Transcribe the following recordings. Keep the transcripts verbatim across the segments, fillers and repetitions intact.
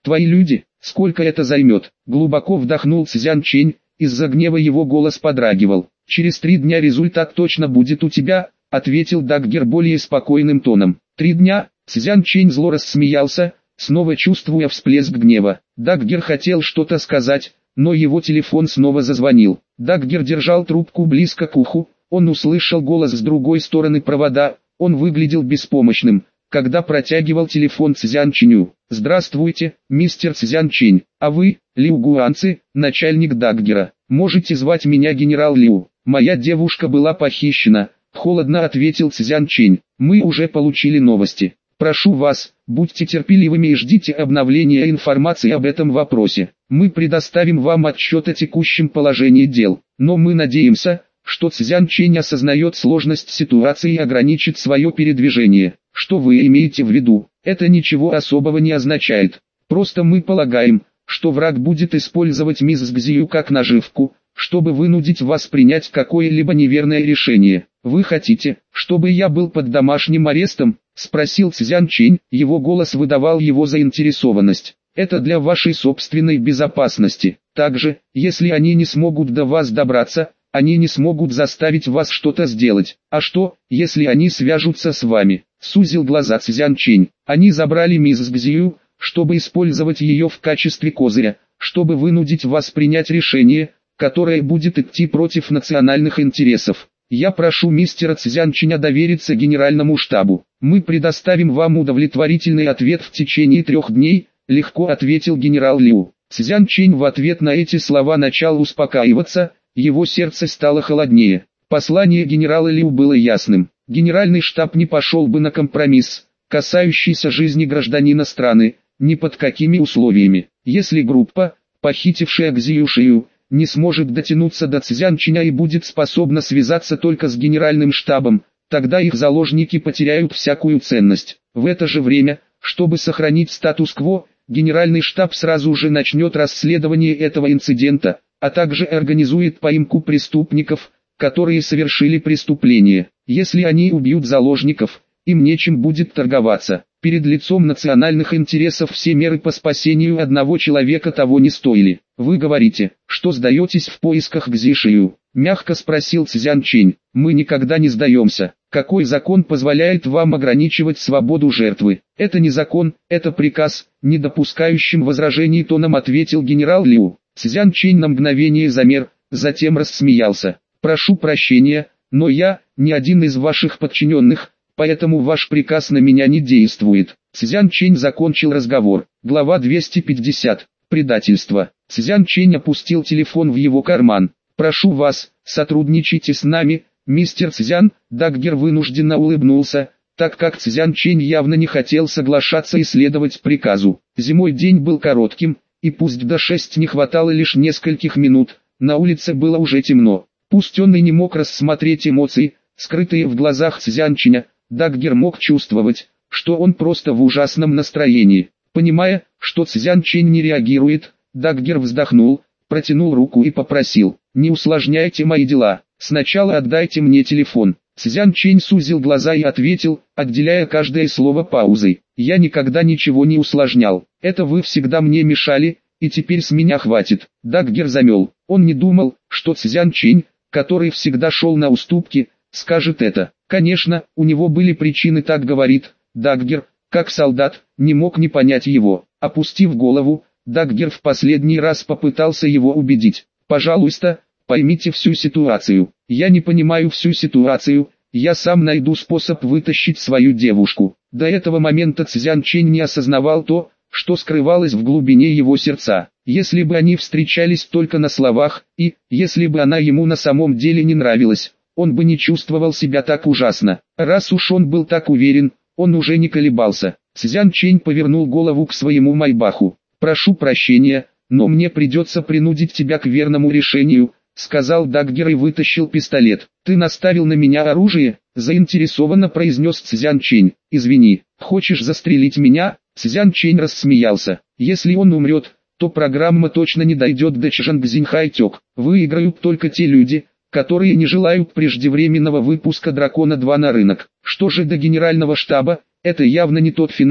Твои люди, сколько это займет? Глубоко вдохнул Цзян Чэнь, из-за гнева его голос подрагивал. Через три дня результат точно будет у тебя, ответил Даггер более спокойным тоном. Три дня? Цзян Чэнь зло рассмеялся, снова чувствуя всплеск гнева. Даггер хотел что-то сказать, но его телефон снова зазвонил. Даггер держал трубку близко к уху, он услышал голос с другой стороны провода, он выглядел беспомощным, когда протягивал телефон Цзян Чэню. «Здравствуйте, мистер Цзян Чэнь, а вы, Лю Гуанци, начальник Даггера. Можете звать меня генерал Лю. Моя девушка была похищена», — холодно ответил Цзян Чэнь. «Мы уже получили новости. Прошу вас, будьте терпеливыми и ждите обновления информации об этом вопросе. Мы предоставим вам отчет о текущем положении дел, но мы надеемся, что Цзян Чэнь осознает сложность ситуации и ограничит свое передвижение. Что вы имеете в виду? Это ничего особого не означает. Просто мы полагаем, что враг будет использовать мисс Гзию как наживку, чтобы вынудить вас принять какое-либо неверное решение. Вы хотите, чтобы я был под домашним арестом?» — спросил Цзян Чэнь, его голос выдавал его заинтересованность. «Это для вашей собственной безопасности. Также, если они не смогут до вас добраться, они не смогут заставить вас что-то сделать. А что, если они свяжутся с вами?» — сузил глаза Цзян Чэнь. «Они забрали мисс Гзию, чтобы использовать ее в качестве козыря, чтобы вынудить вас принять решение, которое будет идти против национальных интересов. Я прошу мистера Цзян Чэня довериться генеральному штабу. Мы предоставим вам удовлетворительный ответ в течение трех дней», — легко ответил генерал Лю. Цзян Чэнь в ответ на эти слова начал успокаиваться, его сердце стало холоднее. Послание генерала Лю было ясным. Генеральный штаб не пошел бы на компромисс, касающийся жизни гражданина страны, ни под какими условиями. Если группа, похитившая Гзию Шию, не сможет дотянуться до Цзян Чэня и будет способна связаться только с генеральным штабом, тогда их заложники потеряют всякую ценность. В это же время, чтобы сохранить статус-кво, генеральный штаб сразу же начнет расследование этого инцидента, а также организует поимку преступников, которые совершили преступление. Если они убьют заложников, им нечем будет торговаться. Перед лицом национальных интересов все меры по спасению одного человека того не стоили. «Вы говорите, что сдаетесь в поисках Гзи Шию?» — мягко спросил Цзян Чэнь. «Мы никогда не сдаемся. Какой закон позволяет вам ограничивать свободу жертвы?» «Это не закон, это приказ», — не допускающим возражений тоном ответил генерал Лю. Цзян Чэнь на мгновение замер, затем рассмеялся. «Прошу прощения, но я, не один из ваших подчиненных, поэтому ваш приказ на меня не действует». Цзян Чэнь закончил разговор. Глава двести пятьдесят. Предательство. Цзян Чэнь опустил телефон в его карман. «Прошу вас, сотрудничайте с нами, мистер Цзян». Даггер вынужденно улыбнулся, так как Цзян Чэнь явно не хотел соглашаться и следовать приказу. Зимой день был коротким, и пусть до шести не хватало лишь нескольких минут, на улице было уже темно. Пусть он и не мог рассмотреть эмоции, скрытые в глазах Цзян Чэня, Даггер мог чувствовать, что он просто в ужасном настроении. Понимая, что Цзян Чэнь не реагирует, Даггер вздохнул, протянул руку и попросил: «Не усложняйте мои дела, сначала отдайте мне телефон». Цзян Чэнь сузил глаза и ответил, отделяя каждое слово паузой: «Я никогда ничего не усложнял, это вы всегда мне мешали, и теперь с меня хватит». Даггер замел, он не думал, что Цзян Чэнь, который всегда шел на уступки, скажет это. Конечно, у него были причины так говорить. Даггер, как солдат, не мог не понять его. Опустив голову, Даггер в последний раз попытался его убедить. «Пожалуйста, поймите всю ситуацию. Я не понимаю всю ситуацию, я сам найду способ вытащить свою девушку». До этого момента Цзян Чэнь не осознавал то, что скрывалось в глубине его сердца. Если бы они встречались только на словах, и, если бы она ему на самом деле не нравилась, он бы не чувствовал себя так ужасно. Раз уж он был так уверен, он уже не колебался. Цзян Чэнь повернул голову к своему майбаху. «Прошу прощения, но мне придется принудить тебя к верному решению», — сказал Даггер и вытащил пистолет. «Ты наставил на меня оружие?» — заинтересованно произнес Цзян Чэнь. «Извини, хочешь застрелить меня?» Цзян Чэнь рассмеялся. «Если он умрет, то программа точно не дойдет до Чжангцзинхайтек. Выиграют только те люди, которые не желают преждевременного выпуска Дракона два на рынок. Что же до генерального штаба, это явно не тот финал,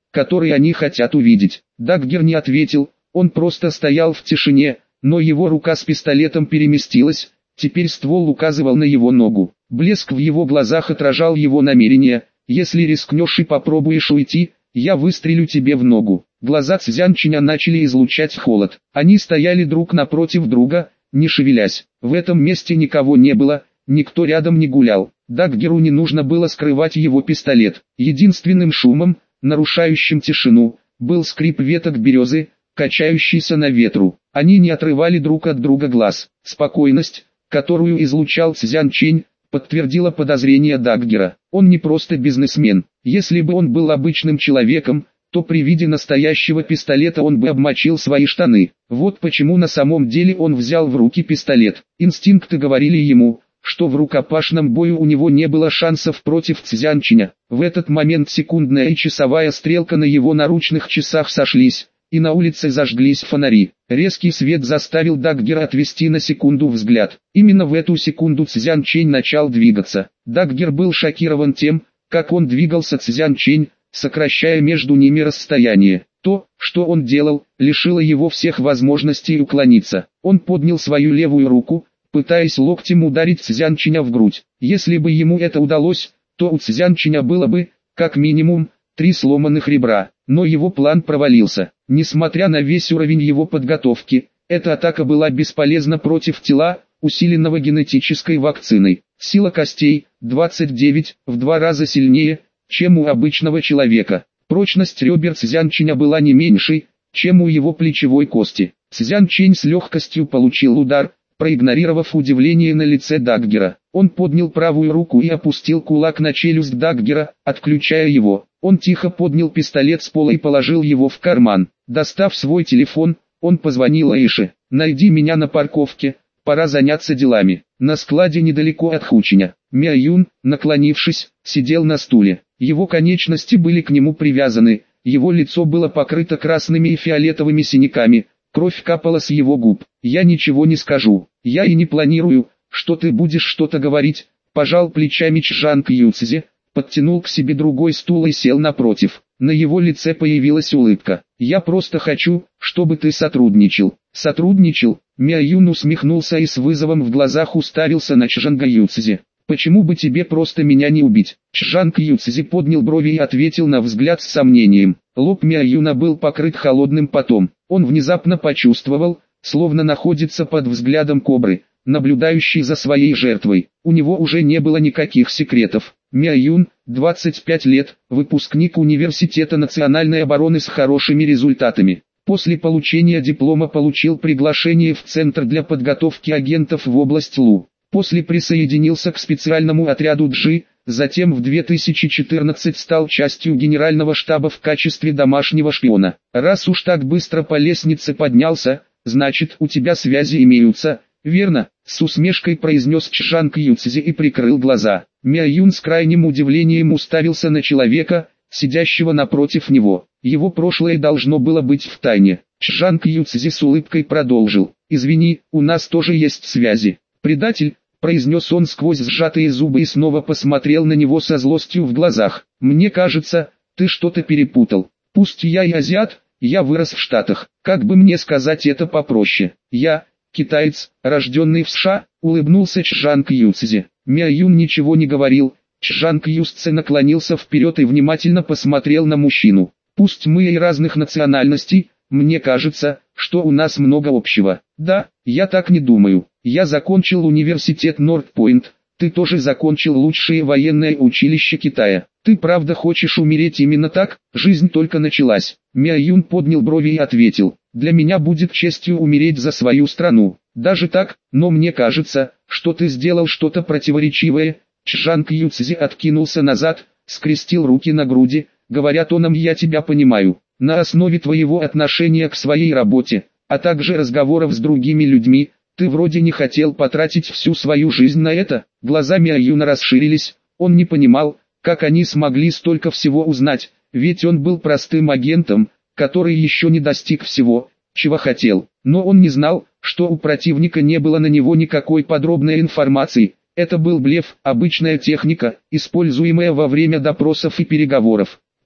который они хотят увидеть. Даггер не ответил, он просто стоял в тишине, но его рука с пистолетом переместилась, теперь ствол указывал на его ногу. Блеск в его глазах отражал его намерение: «Если рискнешь и попробуешь уйти, я выстрелю тебе в ногу». Глаза Цзянчиня начали излучать холод. Они стояли друг напротив друга, не шевелясь. В этом месте никого не было, никто рядом не гулял. Даггеру не нужно было скрывать его пистолет. Единственным шумом, нарушающим тишину, был скрип веток березы, качающийся на ветру. Они не отрывали друг от друга глаз. Спокойность, которую излучал Цзянчень, подтвердила подозрения Даггера. Он не просто бизнесмен. Если бы он был обычным человеком, то при виде настоящего пистолета он бы обмочил свои штаны. Вот почему на самом деле он взял в руки пистолет. Инстинкты говорили ему, что в рукопашном бою у него не было шансов против Цзянчиня. В этот момент секундная и часовая стрелка на его наручных часах сошлись, и на улице зажглись фонари. Резкий свет заставил Даггера отвести на секунду взгляд. Именно в эту секунду Цзянчень начал двигаться. Даггер был шокирован тем, как он двигался Цзянчень, сокращая между ними расстояние. То, что он делал, лишило его всех возможностей уклониться. Он поднял свою левую руку, пытаясь локтем ударить Цзянчиня в грудь. Если бы ему это удалось, то у Цзянчиня было бы, как минимум, три сломанных ребра. Но его план провалился. Несмотря на весь уровень его подготовки, эта атака была бесполезна против тела, усиленного генетической вакциной. Сила костей – двадцать девять, в два раза сильнее, чем у обычного человека. Прочность ребер Цзянчиня была не меньшей, чем у его плечевой кости. Цзянчень с легкостью получил удар, проигнорировав удивление на лице Даггера. Он поднял правую руку и опустил кулак на челюсть Даггера, отключая его. Он тихо поднял пистолет с пола и положил его в карман. Достав свой телефон, он позвонил Аише. «Найди меня на парковке, пора заняться делами». На складе недалеко от Хучиня. Мя Юн, наклонившись, сидел на стуле. Его конечности были к нему привязаны, его лицо было покрыто красными и фиолетовыми синяками, кровь капала с его губ. «Я ничего не скажу, я и не планирую, что ты будешь что-то говорить», — пожал плечами Чжанг Юцзи, подтянул к себе другой стул и сел напротив. На его лице появилась улыбка. «Я просто хочу, чтобы ты сотрудничал». «Сотрудничал?» Мя Юн усмехнулся и с вызовом в глазах уставился на Чжанга Юцзи. «Почему бы тебе просто меня не убить?» Чжанг Юцзи поднял брови и ответил на взгляд с сомнением. Лоб Мя Юна был покрыт холодным потом. Он внезапно почувствовал, словно находится под взглядом кобры, наблюдающей за своей жертвой. У него уже не было никаких секретов. Мя Юн, двадцать пять лет, выпускник Университета национальной обороны с хорошими результатами. После получения диплома получил приглашение в Центр для подготовки агентов в область Лу. После присоединился к специальному отряду Джи, затем в две тысячи четырнадцатом стал частью генерального штаба в качестве домашнего шпиона. «Раз уж так быстро по лестнице поднялся, значит у тебя связи имеются, верно?» — с усмешкой произнес Чжанг Юцзи и прикрыл глаза. Мя Юн с крайним удивлением уставился на человека, сидящего напротив него. Его прошлое должно было быть в тайне. Чжанг Юцзи с улыбкой продолжил. «Извини, у нас тоже есть связи». «Предатель», — произнес он сквозь сжатые зубы и снова посмотрел на него со злостью в глазах. «Мне кажется, ты что-то перепутал. Пусть я и азиат, я вырос в Штатах. Как бы мне сказать это попроще? Я, китаец, рожденный в США», — улыбнулся Чжанг Юцзи. Мя Юн ничего не говорил. Чжанг Юцзи наклонился вперед и внимательно посмотрел на мужчину. «Пусть мы и разных национальностей, мне кажется, что у нас много общего». «Да, я так не думаю. Я закончил университет Норт-Пойнт, ты тоже закончил лучшее военное училище Китая. Ты правда хочешь умереть именно так? Жизнь только началась». Мя Юн поднял брови и ответил. «Для меня будет честью умереть за свою страну. Даже так, но мне кажется, что ты сделал что-то противоречивое». Чжанг Юцзи откинулся назад, скрестил руки на груди, говоря тоном «я тебя понимаю». «На основе твоего отношения к своей работе, а также разговоров с другими людьми, ты вроде не хотел потратить всю свою жизнь на это». Глаза Мя Юна расширились, он не понимал, как они смогли столько всего узнать, ведь он был простым агентом, который еще не достиг всего, чего хотел. Но он не знал, что у противника не было на него никакой подробной информации. Это был блеф, обычная техника, используемая во время допросов и переговоров.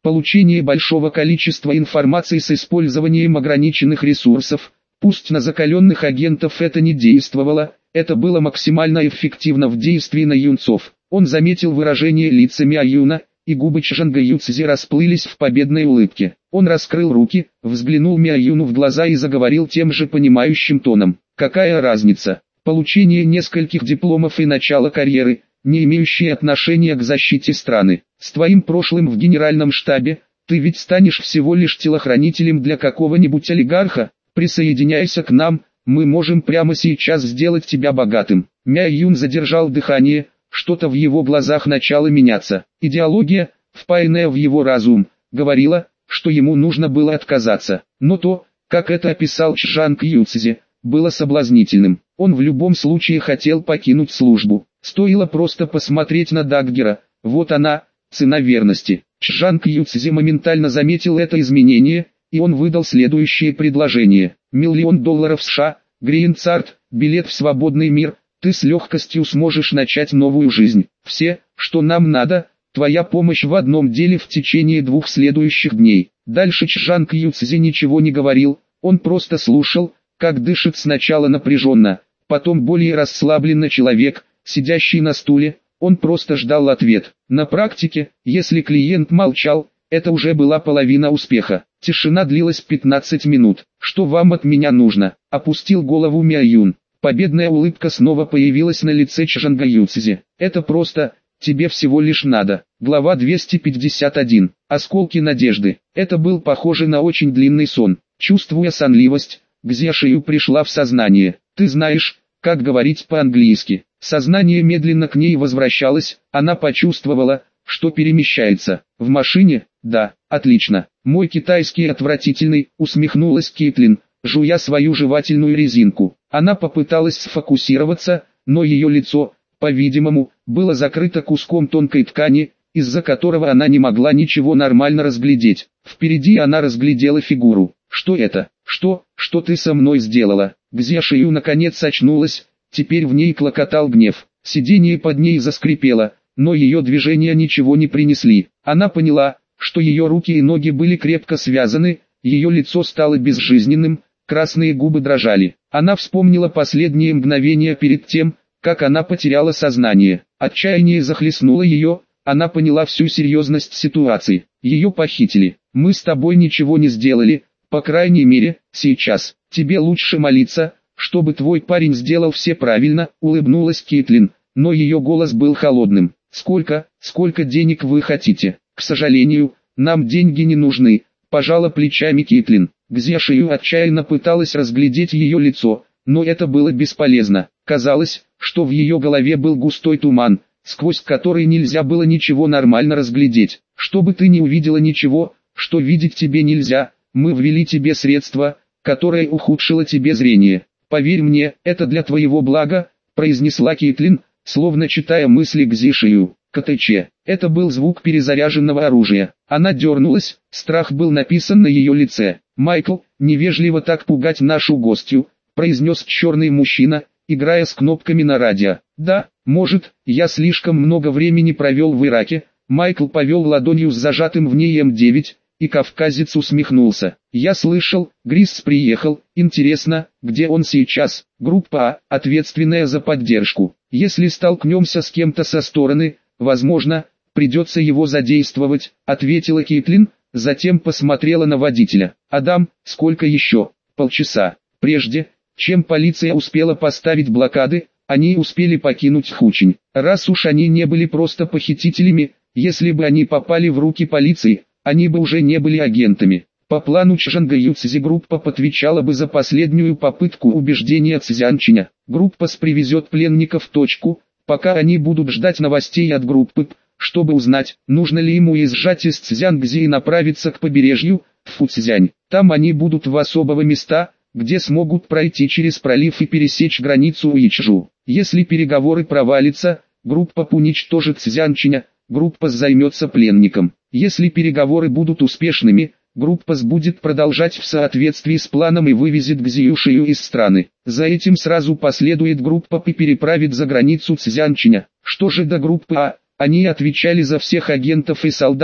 Получение большого количества информации с использованием ограниченных ресурсов, пусть на закаленных агентов это не действовало, это было максимально эффективно в действии на юнцов. Он заметил выражение лица Мя Юна, и губы Чжанга Юцзи расплылись в победной улыбке. Он раскрыл руки, взглянул Мя Юну в глаза и заговорил тем же понимающим тоном. Какая разница? Получение нескольких дипломов и начало карьеры, не имеющие отношения к защите страны. С твоим прошлым в генеральном штабе, ты ведь станешь всего лишь телохранителем для какого-нибудь олигарха. Присоединяйся к нам, мы можем прямо сейчас сделать тебя богатым. Мя Юн задержал дыхание, что-то в его глазах начало меняться. Идеология, впаянная в его разум, говорила, что ему нужно было отказаться. Но то, как это описал Чжанг Юцзи, было соблазнительным. Он в любом случае хотел покинуть службу. Стоило просто посмотреть на Даггера, вот она, цена верности. Чжанг Юцзи моментально заметил это изменение, и он выдал следующее предложение. Миллион долларов США, грин-карт, билет в свободный мир, ты с легкостью сможешь начать новую жизнь. Все, что нам надо, твоя помощь в одном деле в течение двух следующих дней. Дальше Чжанг Юцзи ничего не говорил, он просто слушал, как дышит сначала напряженно, потом более расслабленно человек, сидящий на стуле, он просто ждал ответ. На практике, если клиент молчал, это уже была половина успеха. Тишина длилась пятнадцать минут. «Что вам от меня нужно?» — опустил голову Мя Юн. Победная улыбка снова появилась на лице Чжанга Юцзи. «Это просто, тебе всего лишь надо». Глава двести пятьдесят один. Осколки надежды. Это был похоже на очень длинный сон. Чувствуя сонливость, Гзя Шию пришла в сознание. «Ты знаешь, как говорить по-английски». Сознание медленно к ней возвращалось, она почувствовала, что перемещается. «В машине? Да, отлично. Мой китайский отвратительный», усмехнулась Кейтлин, жуя свою жевательную резинку. Она попыталась сфокусироваться, но ее лицо, по-видимому, было закрыто куском тонкой ткани, из-за которого она не могла ничего нормально разглядеть. Впереди она разглядела фигуру. «Что это? Что? Что ты со мной сделала?» Гзя Шию наконец очнулась, теперь в ней клокотал гнев. Сиденье под ней заскрипело, но ее движения ничего не принесли. Она поняла, что ее руки и ноги были крепко связаны, ее лицо стало безжизненным, красные губы дрожали. Она вспомнила последние мгновения перед тем, как она потеряла сознание. Отчаяние захлестнуло ее, она поняла всю серьезность ситуации. Ее похитили. «Мы с тобой ничего не сделали, по крайней мере, сейчас. Тебе лучше молиться, чтобы твой парень сделал все правильно», улыбнулась Кейтлин, но ее голос был холодным. «Сколько, сколько денег вы хотите?» «К сожалению, нам деньги не нужны», пожала плечами Кейтлин. Гзя Шию отчаянно пыталась разглядеть ее лицо, но это было бесполезно. Казалось, что в ее голове был густой туман, сквозь который нельзя было ничего нормально разглядеть. «Чтобы ты не увидела ничего, что видеть тебе нельзя, мы ввели тебе средство, которое ухудшило тебе зрение. Поверь мне, это для твоего блага», произнесла Кейтлин, словно читая мысли Гзи Шию. КТЧ. Это был звук перезаряженного оружия. Она дернулась, страх был написан на ее лице. «Майкл, невежливо так пугать нашу гостью», произнес черный мужчина, играя с кнопками на радио. «Да, может, я слишком много времени провел в Ираке». Майкл повел ладонью с зажатым в ней эм девять, и кавказец усмехнулся. «Я слышал, Грисс приехал, интересно, где он сейчас?» «Группа А, ответственная за поддержку. Если столкнемся с кем-то со стороны, возможно, придется его задействовать», ответила Кейтлин, затем посмотрела на водителя. «Адам, сколько еще?» «Полчаса. Прежде, чем полиция успела поставить блокады, они успели покинуть Хучинь. Раз уж они не были просто похитителями, если бы они попали в руки полиции, они бы уже не были агентами». По плану Чжанга Юцзи группа отвечала бы за последнюю попытку убеждения Цзянчиня. Группа привезет пленников в точку, пока они будут ждать новостей от группы, чтобы узнать, нужно ли ему изжать из Цзянгзи и направиться к побережью, в Фуцзянь. Там они будут в особого места, где смогут пройти через пролив и пересечь границу Уичжу. Если переговоры провалятся, группа уничтожит Цзянчиня, группа займется пленником. Если переговоры будут успешными, группа будет продолжать в соответствии с планом и вывезет Гзию Шию из страны. За этим сразу последует группа и переправит за границу Цзянчиня. Что же до группы А, они отвечали за всех агентов и солдат,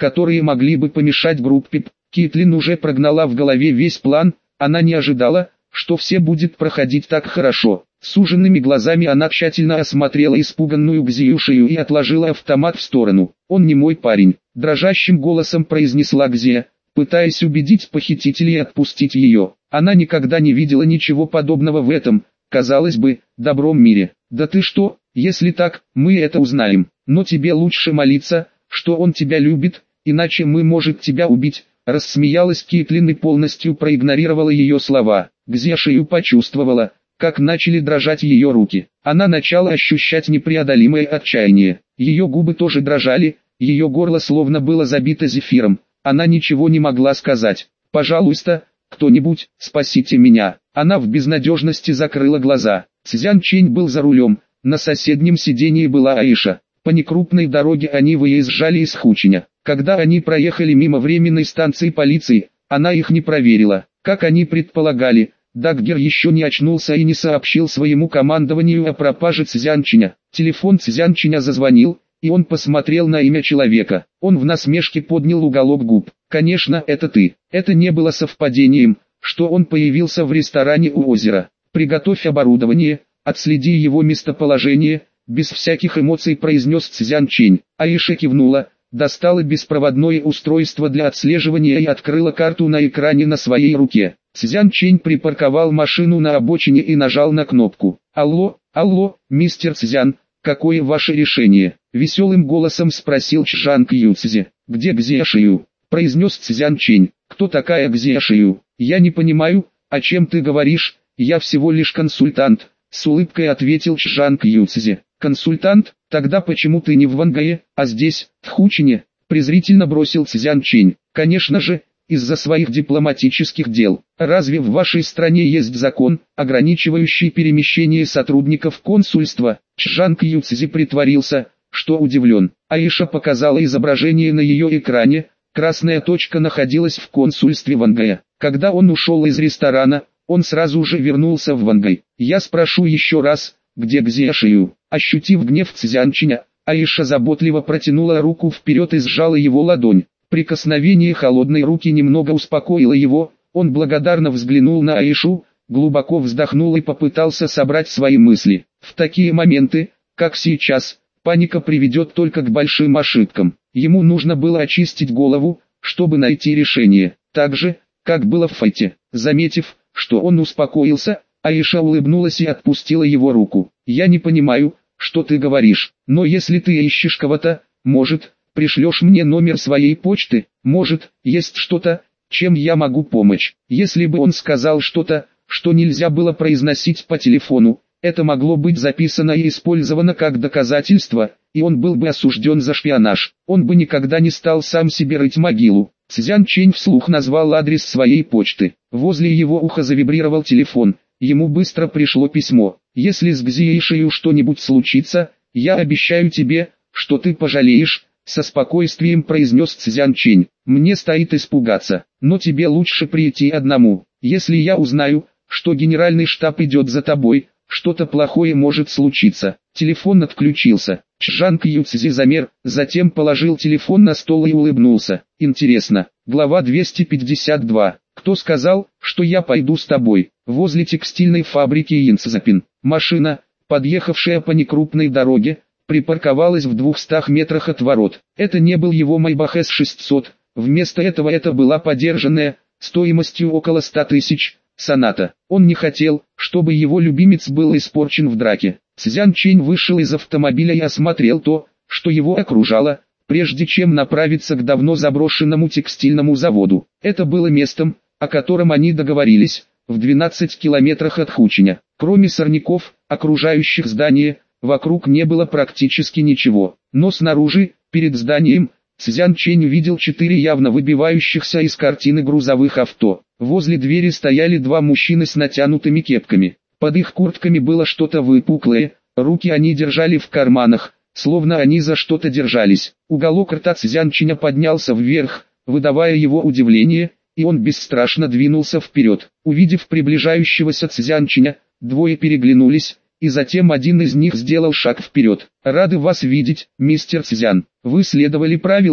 которые могли бы помешать группе. Кейтлин уже прогнала в голове весь план, она не ожидала, что все будет проходить так хорошо. Суженными глазами она тщательно осмотрела испуганную Гзиюшию и отложила автомат в сторону. «Он не мой парень», – дрожащим голосом произнесла Гзия, пытаясь убедить похитителей отпустить ее. Она никогда не видела ничего подобного в этом, казалось бы, добром мире. «Да ты что, если так, мы это узнаем. Но тебе лучше молиться, что он тебя любит, иначе мы может тебя убить», – рассмеялась Кейтлин и полностью проигнорировала ее слова. Гзия Шию почувствовала, как начали дрожать ее руки. Она начала ощущать непреодолимое отчаяние. Ее губы тоже дрожали, ее горло словно было забито зефиром. Она ничего не могла сказать. «Пожалуйста, кто-нибудь, спасите меня». Она в безнадежности закрыла глаза. Цзян Чэнь был за рулем, на соседнем сидении была Аиша. По некрупной дороге они выезжали из Хучиня. Когда они проехали мимо временной станции полиции, она их не проверила. Как они предполагали, Даггер еще не очнулся и не сообщил своему командованию о пропаже Цзянчиня. Телефон Цзянчиня зазвонил, и он посмотрел на имя человека. Он в насмешке поднял уголок губ. «Конечно, это ты». Это не было совпадением, что он появился в ресторане у озера. «Приготовь оборудование, отследи его местоположение», без всяких эмоций произнес Цзянчень. Аиша кивнула, достала беспроводное устройство для отслеживания и открыла карту на экране на своей руке. Цзянчень припарковал машину на обочине и нажал на кнопку. «Алло, алло, мистер Цзян, какое ваше решение?» Веселым голосом спросил Чжанг Юцзи. «Где Гзия Шию?» произнес Цзянчень. «Кто такая Гзия Шию?» «Я не понимаю, о чем ты говоришь, я всего лишь консультант», с улыбкой ответил Чжанг Юцзи. «Консультант? Тогда почему ты не в Вангае, а здесь, в Хучине?» презрительно бросил Цзянчень. «Конечно же, из-за своих дипломатических дел. Разве в вашей стране есть закон, ограничивающий перемещение сотрудников консульства?» Чжанг Юцзи притворился, что удивлен. Аиша показала изображение на ее экране. Красная точка находилась в консульстве Вангая. Когда он ушел из ресторана, он сразу же вернулся в Вангай. «Я спрошу еще раз, где Гзия Шию?» Ощутив гнев Цзянчиня, Аиша заботливо протянула руку вперед и сжала его ладонь. Прикосновение холодной руки немного успокоило его, он благодарно взглянул на Аишу, глубоко вздохнул и попытался собрать свои мысли. В такие моменты, как сейчас, паника приведет только к большим ошибкам. Ему нужно было очистить голову, чтобы найти решение. Так же, как было в файте. Заметив, что он успокоился, Аиша улыбнулась и отпустила его руку. «Я не понимаю, что ты говоришь, но если ты ищешь кого-то, может, пришлешь мне номер своей почты, может, есть что-то, чем я могу помочь». Если бы он сказал что-то, что нельзя было произносить по телефону, это могло быть записано и использовано как доказательство, и он был бы осужден за шпионаж. Он бы никогда не стал сам себе рыть могилу. Цзянчень вслух назвал адрес своей почты. Возле его уха завибрировал телефон. Ему быстро пришло письмо. «Если с Гзией Шию что-нибудь случится, я обещаю тебе, что ты пожалеешь», со спокойствием произнес Цзянчень. «Мне стоит испугаться, но тебе лучше прийти одному. Если я узнаю, что генеральный штаб идет за тобой, что-то плохое может случиться». Телефон отключился. Чжанг Юцзи замер, затем положил телефон на стол и улыбнулся. «Интересно». Глава двести пятьдесят два. «Кто сказал, что я пойду с тобой?» Возле текстильной фабрики Инцзапин. Машина, подъехавшая по некрупной дороге, припарковалась в двухстах метрах от ворот. Это не был его Майбах эс шестьсот, вместо этого это была подержанная, стоимостью около ста тысяч, Соната. Он не хотел, чтобы его любимец был испорчен в драке. Цзянчень вышел из автомобиля и осмотрел то, что его окружало, прежде чем направиться к давно заброшенному текстильному заводу. Это было местом, о котором они договорились, в двенадцати километрах от Хучиня. Кроме сорняков, окружающих здание, вокруг не было практически ничего. Но снаружи, перед зданием, Цзянчень увидел четыре явно выбивающихся из картины грузовых авто. Возле двери стояли два мужчины с натянутыми кепками. Под их куртками было что-то выпуклое, руки они держали в карманах, словно они за что-то держались. Уголок рта Цзянченя поднялся вверх, выдавая его удивление, и он бесстрашно двинулся вперед. Увидев приближающегося Цзянченя, двое переглянулись, и затем один из них сделал шаг вперед. «Рады вас видеть, мистер Цзян. Вы следовали правилам,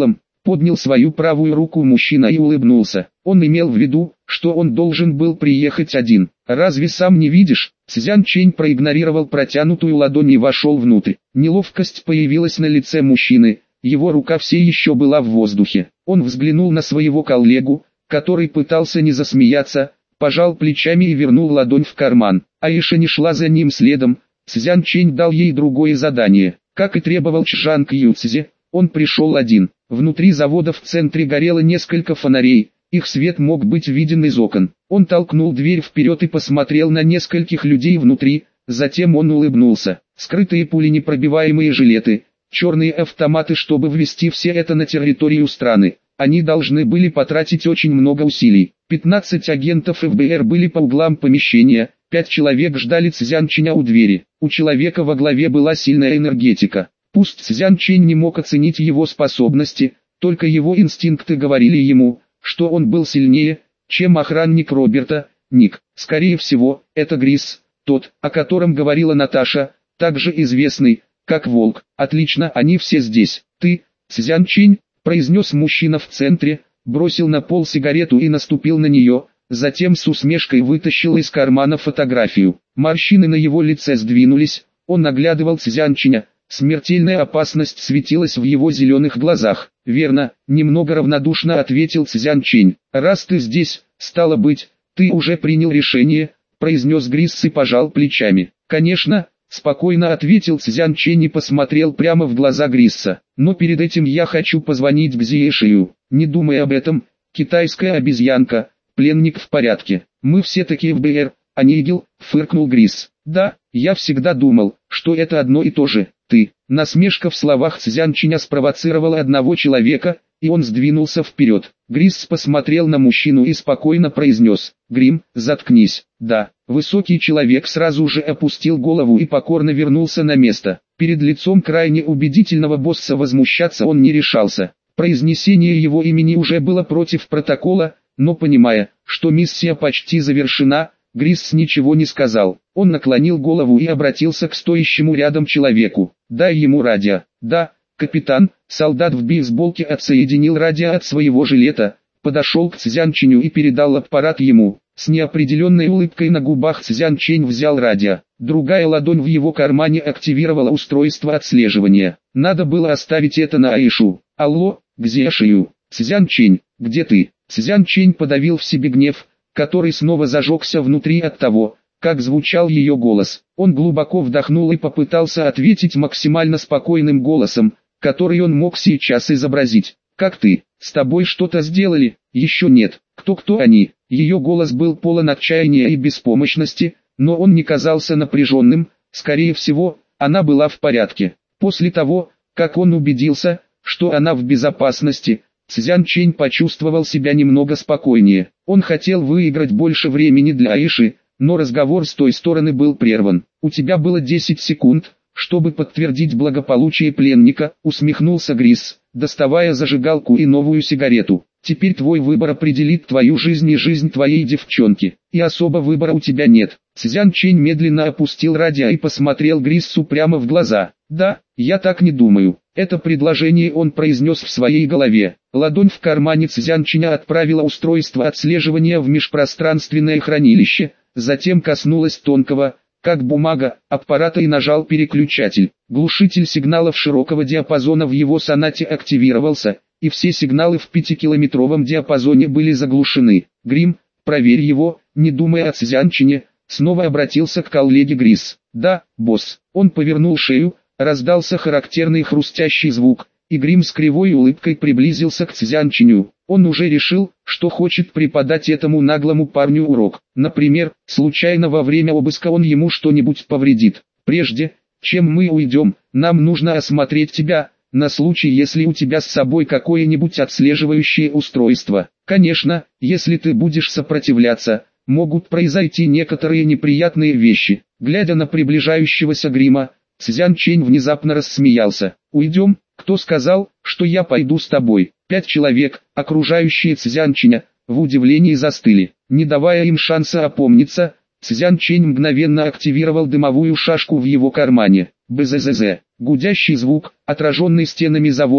поднял свою правую руку мужчина и улыбнулся. Он имел в виду, что он должен был приехать один. «Разве сам не видишь?» Цзян Чэнь проигнорировал протянутую ладонь и вошел внутрь. Неловкость появилась на лице мужчины, его рука все еще была в воздухе. Он взглянул на своего коллегу, который пытался не засмеяться, пожал плечами и вернул ладонь в карман. Аиша не шла за ним следом. Цзян Чэнь дал ей другое задание. Как и требовал Чжанг Юцзи, он пришел один. Внутри завода в центре горело несколько фонарей, их свет мог быть виден из окон. Он толкнул дверь вперед и посмотрел на нескольких людей внутри, затем он улыбнулся. Скрытые пуленепробиваемые жилеты, черные автоматы, чтобы ввести все это на территорию страны. Они должны были потратить очень много усилий. пятнадцать агентов эф бэ эр были по углам помещения, пять человек ждали Цзян Чэня у двери. У человека во главе была сильная энергетика. Пусть Цзян Чэнь не мог оценить его способности, только его инстинкты говорили ему, что он был сильнее, чем охранник Роберта, Ник. Скорее всего, это Грисс, тот, о котором говорила Наташа, также известный, как Волк. Отлично, они все здесь. Ты, Цзян Чэнь, произнес мужчина в центре, бросил на пол сигарету и наступил на нее, затем с усмешкой вытащил из кармана фотографию. Морщины на его лице сдвинулись, он оглядывал Цзян Чэня. Смертельная опасность светилась в его зеленых глазах. «Верно», — немного равнодушно ответил Цзян Чэнь. «Раз ты здесь, стало быть, ты уже принял решение», — произнес Грисс и пожал плечами. «Конечно», — спокойно ответил Цзян Чэнь и посмотрел прямо в глаза Грисса. «Но перед этим я хочу позвонить Гзиэшию. Не думай об этом, китайская обезьянка, пленник в порядке. Мы все такие в бэ эр, а не ИГИЛ», — фыркнул Грисс. «Да, я всегда думал, что это одно и то же. Ты». Насмешка в словах Цзян Чэня спровоцировала одного человека, и он сдвинулся вперед. Грисс посмотрел на мужчину и спокойно произнес: «Грим, заткнись». Да, высокий человек сразу же опустил голову и покорно вернулся на место. Перед лицом крайне убедительного босса возмущаться он не решался. Произнесение его имени уже было против протокола, но понимая, что миссия почти завершена, Грисс ничего не сказал. Он наклонил голову и обратился к стоящему рядом человеку. «Дай ему радио». «Да, капитан». Солдат в бейсболке отсоединил радио от своего жилета, подошел к Цзян Чэню и передал аппарат ему. С неопределенной улыбкой на губах Цзян Чэнь взял радио. Другая ладонь в его кармане активировала устройство отслеживания. Надо было оставить это на Аишу. «Алло, Гзиэшию». «Цзян Чэнь, где ты?» Цзян Чэнь подавил в себе гнев, который снова зажегся внутри от того, как звучал ее голос. Он глубоко вдохнул и попытался ответить максимально спокойным голосом, который он мог сейчас изобразить. «Как ты? С тобой что-то сделали?» «Еще нет». «Кто-кто они?» Ее голос был полон отчаяния и беспомощности, но он не казался напряженным, скорее всего, она была в порядке. После того, как он убедился, что она в безопасности, Цзян Чэнь почувствовал себя немного спокойнее. Он хотел выиграть больше времени для Аиши, но разговор с той стороны был прерван. «У тебя было десять секунд, чтобы подтвердить благополучие пленника», — усмехнулся Грисс, доставая зажигалку и новую сигарету. «Теперь твой выбор определит твою жизнь и жизнь твоей девчонки, и особо выбора у тебя нет». Цзян Чэнь медленно опустил радио и посмотрел Гриссу прямо в глаза. «Да, я так не думаю». Это предложение он произнес в своей голове. Ладонь в кармане Цзян Чэня отправила устройство отслеживания в межпространственное хранилище, затем коснулась тонкого, как бумага, аппарата и нажал переключатель. Глушитель сигналов широкого диапазона в его сонате активировался, и все сигналы в пятикилометровом диапазоне были заглушены. «Грим, проверь его», не думая о Цзян Чэне, снова обратился к коллеге Грисс. «Да, босс». Он повернул шею, раздался характерный хрустящий звук, и Грим с кривой улыбкой приблизился к Цзян Чэню. Он уже решил, что хочет преподать этому наглому парню урок. Например, случайно во время обыска он ему что-нибудь повредит. «Прежде, чем мы уйдем, нам нужно осмотреть тебя, на случай, если у тебя с собой какое-нибудь отслеживающее устройство. Конечно, если ты будешь сопротивляться, могут произойти некоторые неприятные вещи». Глядя на приближающегося Грима, Цзян Чэнь внезапно рассмеялся. «Уйдем? Кто сказал, что я пойду с тобой?» Пять человек, окружающие Цзян Чэня, в удивлении застыли. Не давая им шанса опомниться, Цзян Чэнь мгновенно активировал дымовую шашку в его кармане. Бззз. Гудящий звук, отраженный стенами завода,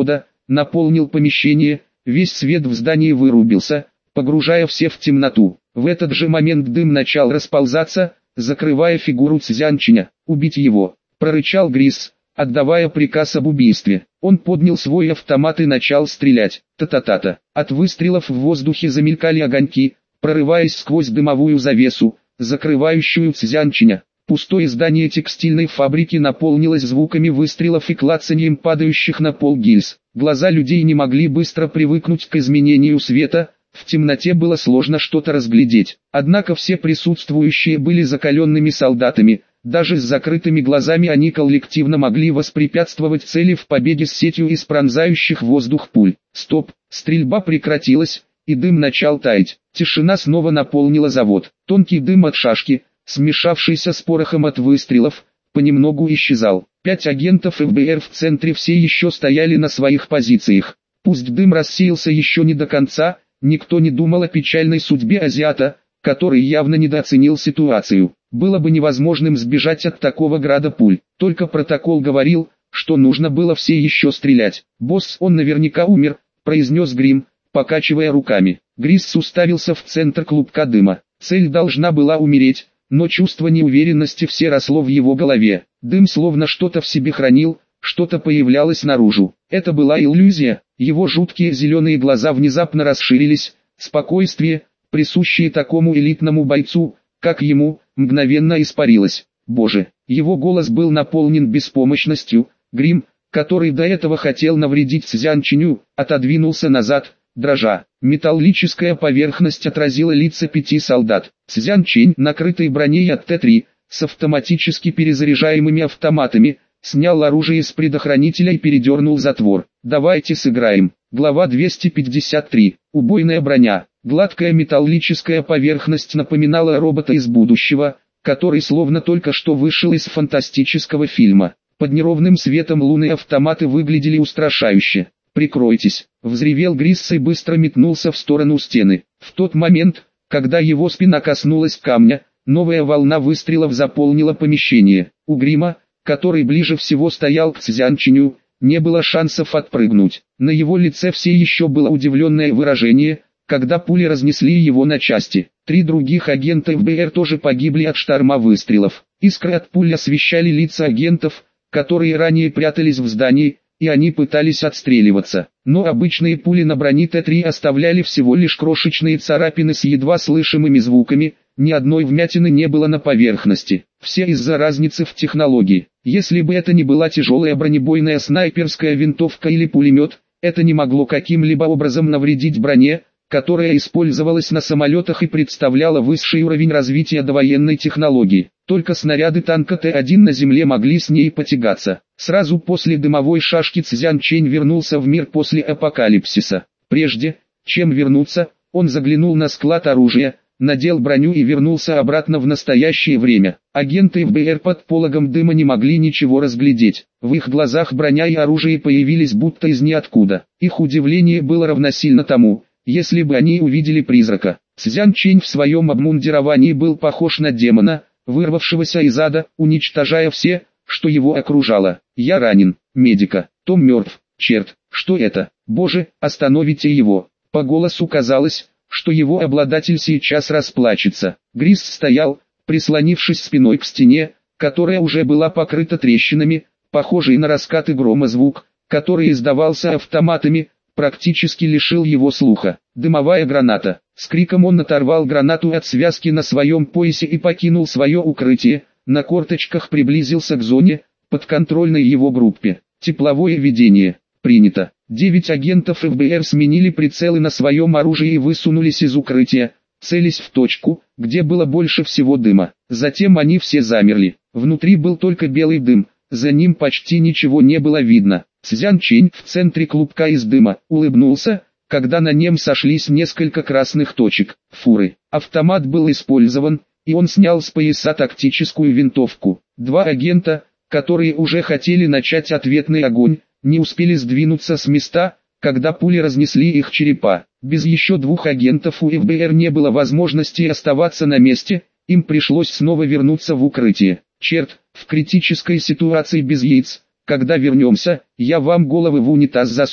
наполнил помещение, весь свет в здании вырубился, погружая всех в темноту. В этот же момент дым начал расползаться, закрывая фигуру Цзянчиня. «Убить его!» – прорычал Грисс, отдавая приказ об убийстве. Он поднял свой автомат и начал стрелять. Та-та-та-та. От выстрелов в воздухе замелькали огоньки, прорываясь сквозь дымовую завесу, закрывающую Цзянчиня. Пустое здание текстильной фабрики наполнилось звуками выстрелов и клацаньем падающих на пол гильз. Глаза людей не могли быстро привыкнуть к изменению света, в темноте было сложно что-то разглядеть. Однако все присутствующие были закаленными солдатами, даже с закрытыми глазами они коллективно могли воспрепятствовать цели в побеге с сетью из пронзающих воздух пуль. Стоп, стрельба прекратилась, и дым начал таять. Тишина снова наполнила завод. Тонкий дым от шашки, смешавшийся с порохом от выстрелов, понемногу исчезал. Пять агентов эф бэ эр в центре все еще стояли на своих позициях. Пусть дым рассеялся еще не до конца, никто не думал о печальной судьбе азиата, который явно недооценил ситуацию. Было бы невозможным сбежать от такого града пуль. Только протокол говорил, что нужно было все еще стрелять. «Босс, он наверняка умер», — произнес Грим, покачивая руками. Грисс уставился в центр клубка дыма. Цель должна была умереть, но чувство неуверенности все росло в его голове. Дым словно что-то в себе хранил, что-то появлялось наружу. Это была иллюзия. Его жуткие зеленые глаза внезапно расширились. Спокойствие, присущее такому элитному бойцу, как ему, мгновенно испарилось. Боже, его голос был наполнен беспомощностью. Грим, который до этого хотел навредить Цзянчиню, отодвинулся назад, дрожа. Металлическая поверхность отразила лица пяти солдат. Цзянчинь, накрытый броней от Т три, с автоматически перезаряжаемыми автоматами, снял оружие с предохранителя и передернул затвор. «Давайте сыграем». Глава двести пятьдесят три. Убойная броня. Гладкая металлическая поверхность напоминала робота из будущего, который словно только что вышел из фантастического фильма. Под неровным светом луны автоматы выглядели устрашающе. «Прикройтесь», — взревел Грисс и быстро метнулся в сторону стены. В тот момент, когда его спина коснулась камня, новая волна выстрелов заполнила помещение. У Грима, который ближе всего стоял к Цзянчиню, не было шансов отпрыгнуть. На его лице все еще было удивленное выражение, когда пули разнесли его на части. Три других агента эф бэ эр тоже погибли от шторма выстрелов. Искры от пуль освещали лица агентов, которые ранее прятались в здании, и они пытались отстреливаться. Но обычные пули на броне Т три оставляли всего лишь крошечные царапины с едва слышимыми звуками, ни одной вмятины не было на поверхности. Все из-за разницы в технологии. Если бы это не была тяжелая бронебойная снайперская винтовка или пулемет, это не могло каким-либо образом навредить броне, которая использовалась на самолетах и представляла высший уровень развития довоенной технологии. Только снаряды танка Т один на земле могли с ней потягаться. Сразу после дымовой шашки Цзянчинь вернулся в мир после апокалипсиса. Прежде, чем вернуться, он заглянул на склад оружия, надел броню и вернулся обратно в настоящее время. Агенты эф бэ эр под пологом дыма не могли ничего разглядеть. В их глазах броня и оружие появились будто из ниоткуда. Их удивление было равносильно тому, если бы они увидели призрака. Цзянчинь в своем обмундировании был похож на демона, вырвавшегося из ада, уничтожая все, что его окружало. «Я ранен, медика, Том мертв, черт, что это? Боже, остановите его!» По голосу казалось, что его обладатель сейчас расплачется. Грисс стоял, прислонившись спиной к стене, которая уже была покрыта трещинами, похожий на раскаты грома звук, который издавался автоматами, практически лишил его слуха. Дымовая граната. С криком он оторвал гранату от связки на своем поясе и покинул свое укрытие, на корточках приблизился к зоне, подконтрольной его группе. Тепловое ведение. Принято. Девять агентов эф бэ эр сменили прицелы на своем оружии и высунулись из укрытия, целясь в точку, где было больше всего дыма. Затем они все замерли. Внутри был только белый дым, за ним почти ничего не было видно. Цзянчинь в центре клубка из дыма улыбнулся, когда на нем сошлись несколько красных точек. Фуры. Автомат был использован, и он снял с пояса тактическую винтовку. Два агента, которые уже хотели начать ответный огонь, не успели сдвинуться с места, когда пули разнесли их черепа. Без еще двух агентов у эф бэ эр не было возможности оставаться на месте, им пришлось снова вернуться в укрытие. Черт, в критической ситуации без яиц. Когда вернемся, я вам головы в унитаз засуну.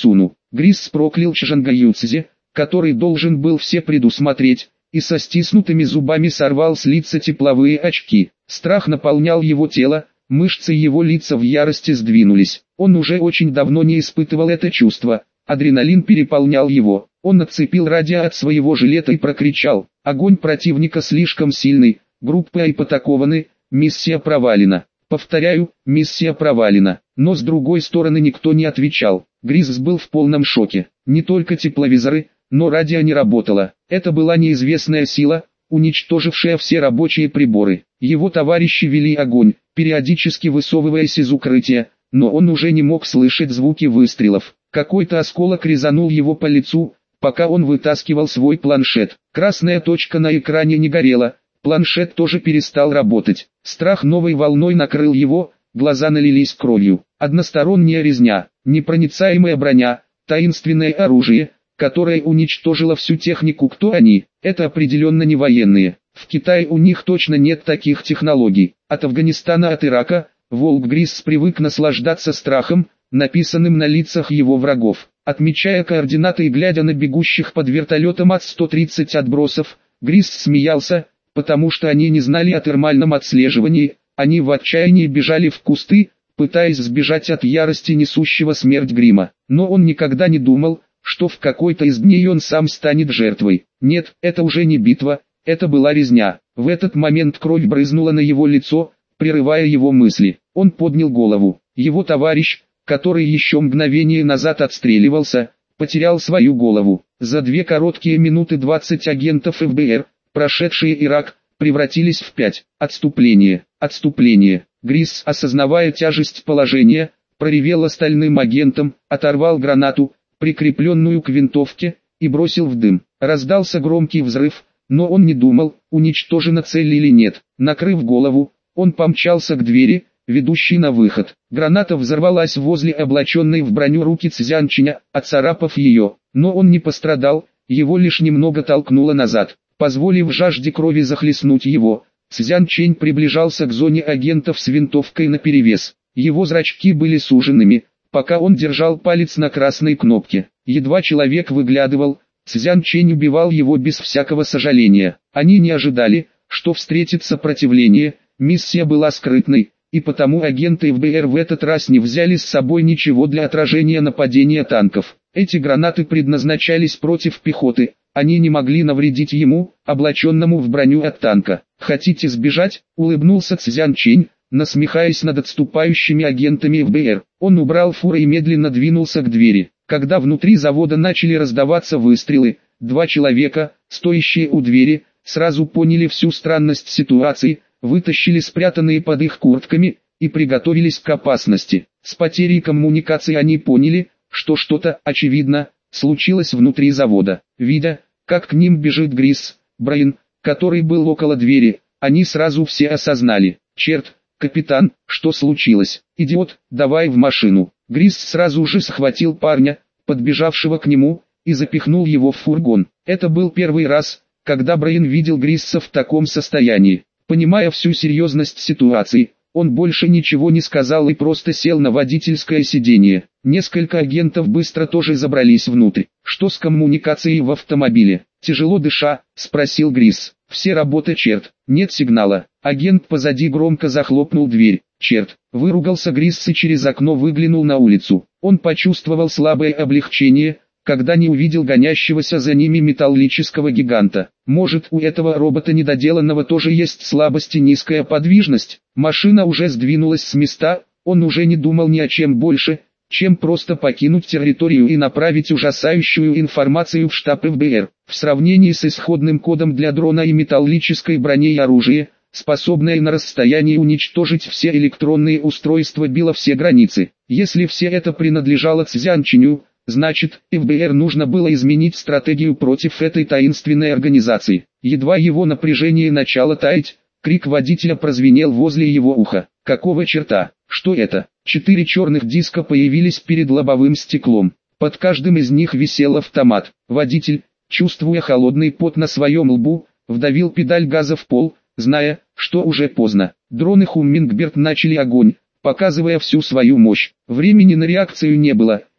Грисс проклял Чжанга Юцзи, который должен был все предусмотреть, и со стиснутыми зубами сорвал с лица тепловые очки. Страх наполнял его тело, мышцы его лица в ярости сдвинулись. Он уже очень давно не испытывал это чувство. Адреналин переполнял его. Он отцепил радио от своего жилета и прокричал: «Огонь противника слишком сильный, группы айпатакованы, миссия провалена». Повторяю, миссия провалена. Но с другой стороны никто не отвечал. Грисс был в полном шоке. Не только тепловизоры, но радио не работало. Это была неизвестная сила, уничтожившая все рабочие приборы. Его товарищи вели огонь, периодически высовываясь из укрытия, но он уже не мог слышать звуки выстрелов. Какой-то осколок резанул его по лицу, пока он вытаскивал свой планшет. Красная точка на экране не горела, планшет тоже перестал работать. Страх новой волной накрыл его, глаза налились кровью. Односторонняя резня, непроницаемая броня, таинственное оружие, которое уничтожило всю технику. Кто они? Это определенно не военные. В Китае у них точно нет таких технологий. От Афганистана, от Ирака, Волк Грисс привык наслаждаться страхом, написанным на лицах его врагов. Отмечая координаты и глядя на бегущих под вертолетом АТ сто тридцать отбросов, Грисс смеялся, потому что они не знали о термальном отслеживании. Они в отчаянии бежали в кусты, пытаясь сбежать от ярости несущего смерть грима. Но он никогда не думал, что в какой-то из дней он сам станет жертвой. Нет, это уже не битва, это была резня. В этот момент кровь брызнула на его лицо, прерывая его мысли. Он поднял голову. Его товарищ, который еще мгновение назад отстреливался, потерял свою голову. За две короткие минуты двадцать агентов эф бэ эр, прошедшие Ирак, превратились в пять. Отступление, отступление. Грисс, осознавая тяжесть положения, проревел остальным агентам, оторвал гранату, прикрепленную к винтовке, и бросил в дым. Раздался громкий взрыв, но он не думал, уничтожена цель или нет. Накрыв голову, он помчался к двери, ведущей на выход. Граната взорвалась возле облаченной в броню руки Цзянчиня, оцарапав ее, но он не пострадал, его лишь немного толкнуло назад, позволив жажде крови захлестнуть его. Цзянчень приближался к зоне агентов с винтовкой наперевес. Его зрачки были суженными, пока он держал палец на красной кнопке. Едва человек выглядывал, Цзянчень убивал его без всякого сожаления. Они не ожидали, что встретит сопротивление, миссия была скрытной, и потому агенты эф бэ эр в этот раз не взяли с собой ничего для отражения нападения танков. Эти гранаты предназначались против пехоты, они не могли навредить ему, облаченному в броню от танка. «Хотите сбежать?» — улыбнулся Цзянчень, насмехаясь над отступающими агентами эф бэ эр. Он убрал фуру и медленно двинулся к двери. Когда внутри завода начали раздаваться выстрелы, два человека, стоящие у двери, сразу поняли всю странность ситуации, вытащили спрятанные под их куртками и приготовились к опасности. С потерей коммуникации они поняли, что что-то, очевидно, случилось внутри завода. Видя, как к ним бежит Грисс, Брайан, который был около двери, они сразу все осознали: «Черт, капитан, что случилось? Идиот, давай в машину». Грисс сразу же схватил парня, подбежавшего к нему, и запихнул его в фургон. Это был первый раз, когда Брайан видел Грисса в таком состоянии. Понимая всю серьезность ситуации, он больше ничего не сказал и просто сел на водительское сиденье. Несколько агентов быстро тоже забрались внутрь. «Что с коммуникацией в автомобиле?» «Тяжело дыша?» — спросил Грисс. «Все работа, черт, нет сигнала». Агент позади громко захлопнул дверь. «Черт!» — выругался Грисс и через окно выглянул на улицу. Он почувствовал слабое облегчение, когда не увидел гонящегося за ними металлического гиганта. Может, у этого робота недоделанного тоже есть слабость и низкая подвижность? Машина уже сдвинулась с места, он уже не думал ни о чем больше, чем просто покинуть территорию и направить ужасающую информацию в штаб эф бэ эр. В сравнении с исходным кодом для дрона и металлической броней оружие, способное на расстоянии уничтожить все электронные устройства, било все границы. Если все это принадлежало Цзянченю, значит, эф бэ эр нужно было изменить стратегию против этой таинственной организации. Едва его напряжение начало таять, крик водителя прозвенел возле его уха. «Какого черта? Что это?» Четыре черных диска появились перед лобовым стеклом. Под каждым из них висел автомат. Водитель, чувствуя холодный пот на своем лбу, вдавил педаль газа в пол, зная, что уже поздно. Дроны Хуммингберд начали огонь, показывая всю свою мощь. Времени на реакцию не было,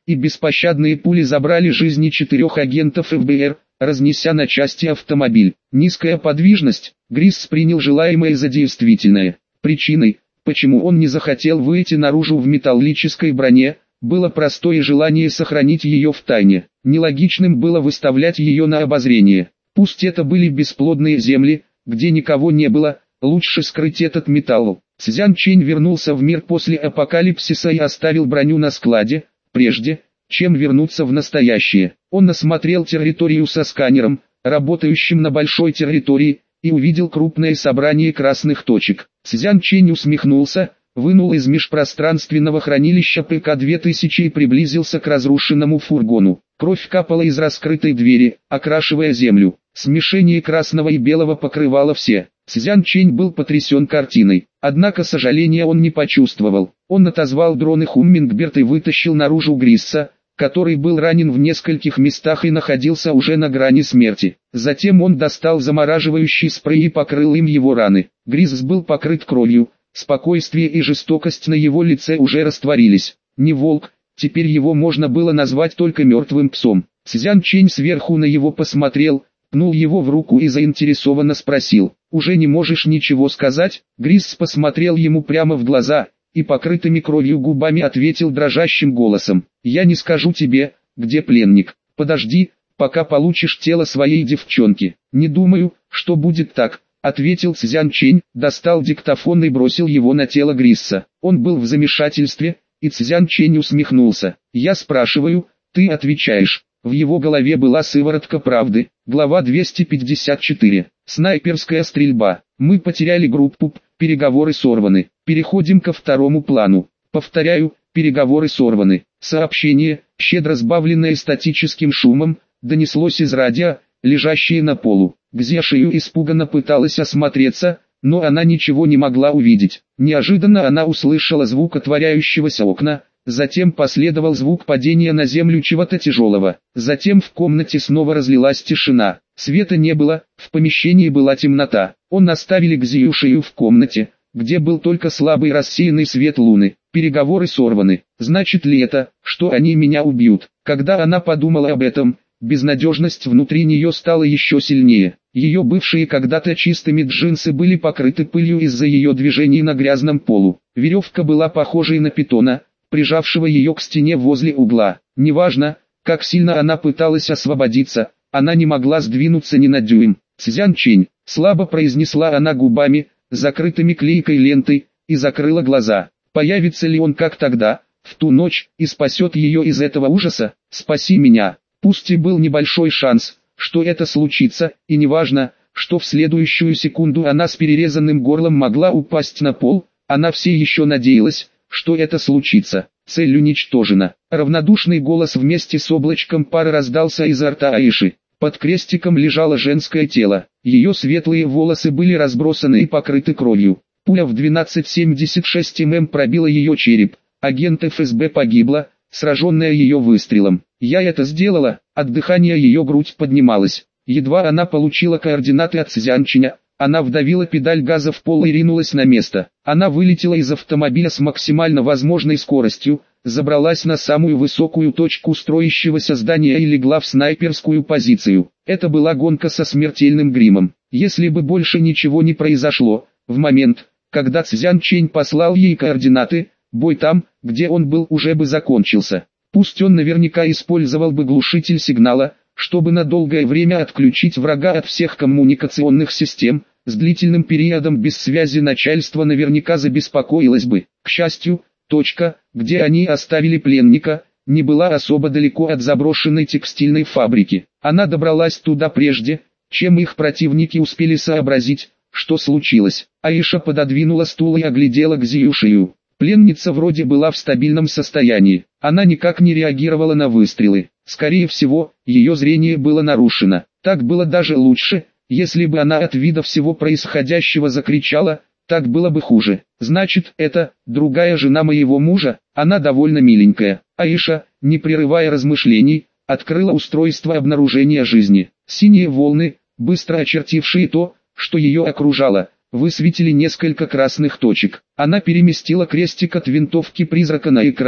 и беспощадные пули забрали жизни четырех агентов эф бэ эр, разнеся на части автомобиль. Низкая подвижность, Грисс принял желаемое за действительное. Причиной, почему он не захотел выйти наружу в металлической броне, было простое желание сохранить ее в тайне. Нелогичным было выставлять ее на обозрение. Пусть это были бесплодные земли, где никого не было, лучше скрыть этот металл. Цзян Чэнь вернулся в мир после апокалипсиса и оставил броню на складе, прежде, чем вернуться в настоящее. Он осмотрел территорию со сканером, работающим на большой территории, и увидел крупное собрание красных точек. Цзян Чэнь усмехнулся, вынул из межпространственного хранилища пэ ка две тысячи и приблизился к разрушенному фургону. Кровь капала из раскрытой двери, окрашивая землю. Смешение красного и белого покрывало все. Цзян Чэнь был потрясен картиной, однако сожаления он не почувствовал. Он отозвал дрон и Хуммингберт и вытащил наружу Грисса, который был ранен в нескольких местах и находился уже на грани смерти. Затем он достал замораживающий спрей и покрыл им его раны. Грисс был покрыт кровью, спокойствие и жестокость на его лице уже растворились. Не волк, теперь его можно было назвать только мертвым псом. Цзян Чэнь сверху на его посмотрел, пнул его в руку и заинтересованно спросил: «Уже не можешь ничего сказать?» Грисс посмотрел ему прямо в глаза и покрытыми кровью губами ответил дрожащим голосом: «Я не скажу тебе, где пленник. Подожди, пока получишь тело своей девчонки». «Не думаю, что будет так», — ответил Цзян Чэнь, достал диктофон и бросил его на тело Грисса. Он был в замешательстве, и Цзян Чэнь усмехнулся. «Я спрашиваю, ты отвечаешь». В его голове была сыворотка правды. Глава двести пятьдесят четыре. Снайперская стрельба. Мы потеряли группу, переговоры сорваны. Переходим ко второму плану. Повторяю, переговоры сорваны. Сообщение, щедро сбавленное статическим шумом, донеслось из радио, лежащее на полу. Гзяшию испуганно пыталась осмотреться, но она ничего не могла увидеть. Неожиданно она услышала звук отворяющегося окна. Затем последовал звук падения на землю чего-то тяжелого. Затем в комнате снова разлилась тишина. Света не было, в помещении была темнота. Он оставили Гзяшию в комнате, где был только слабый рассеянный свет луны. Переговоры сорваны. Значит ли это, что они меня убьют? Когда она подумала об этом, безнадежность внутри нее стала еще сильнее. Ее бывшие когда-то чистыми джинсы были покрыты пылью из-за ее движений на грязном полу. Веревка была похожей на питона, прижавшего ее к стене возле угла. Неважно, как сильно она пыталась освободиться, она не могла сдвинуться ни на дюйм. «Цзян Чэнь», слабо произнесла она губами, закрытыми клейкой лентой, и закрыла глаза. Появится ли он как тогда, в ту ночь, и спасет ее из этого ужаса? «Спаси меня». Пусть и был небольшой шанс, что это случится, и неважно, что в следующую секунду она с перерезанным горлом могла упасть на пол, она все еще надеялась, что это случится. Цель уничтожена. Равнодушный голос вместе с облачком пара раздался изо рта Аиши. Под крестиком лежало женское тело. Ее светлые волосы были разбросаны и покрыты кровью. Пуля в двенадцать семьдесят шесть миллиметров пробила ее череп. Агент эф эс бэ погибла, сраженная ее выстрелом. «Я это сделала», от дыхания ее грудь поднималась. Едва она получила координаты от Цзян Чэня, она вдавила педаль газа в пол и ринулась на место. Она вылетела из автомобиля с максимально возможной скоростью, забралась на самую высокую точку строящегося здания и легла в снайперскую позицию. Это была гонка со смертельным гримом. Если бы больше ничего не произошло, в момент, когда Цзян Чэнь послал ей координаты, бой там, где он был, уже бы закончился. Пусть он наверняка использовал бы глушитель сигнала, чтобы на долгое время отключить врага от всех коммуникационных систем, с длительным периодом без связи начальство наверняка забеспокоилось бы. К счастью, точка, где они оставили пленника, не была особо далеко от заброшенной текстильной фабрики. Она добралась туда прежде, чем их противники успели сообразить, что случилось. Аиша пододвинула стул и оглядела Гзяшию. Пленница вроде была в стабильном состоянии. Она никак не реагировала на выстрелы. Скорее всего, ее зрение было нарушено. Так было даже лучше. Если бы она от вида всего происходящего закричала, так было бы хуже. Значит, это другая жена моего мужа, она довольно миленькая. Аиша, не прерывая размышлений, открыла устройство обнаружения жизни. Синие волны, быстро очертившие то, что ее окружало, высветили несколько красных точек. Она переместила крестик от винтовки призрака на экране,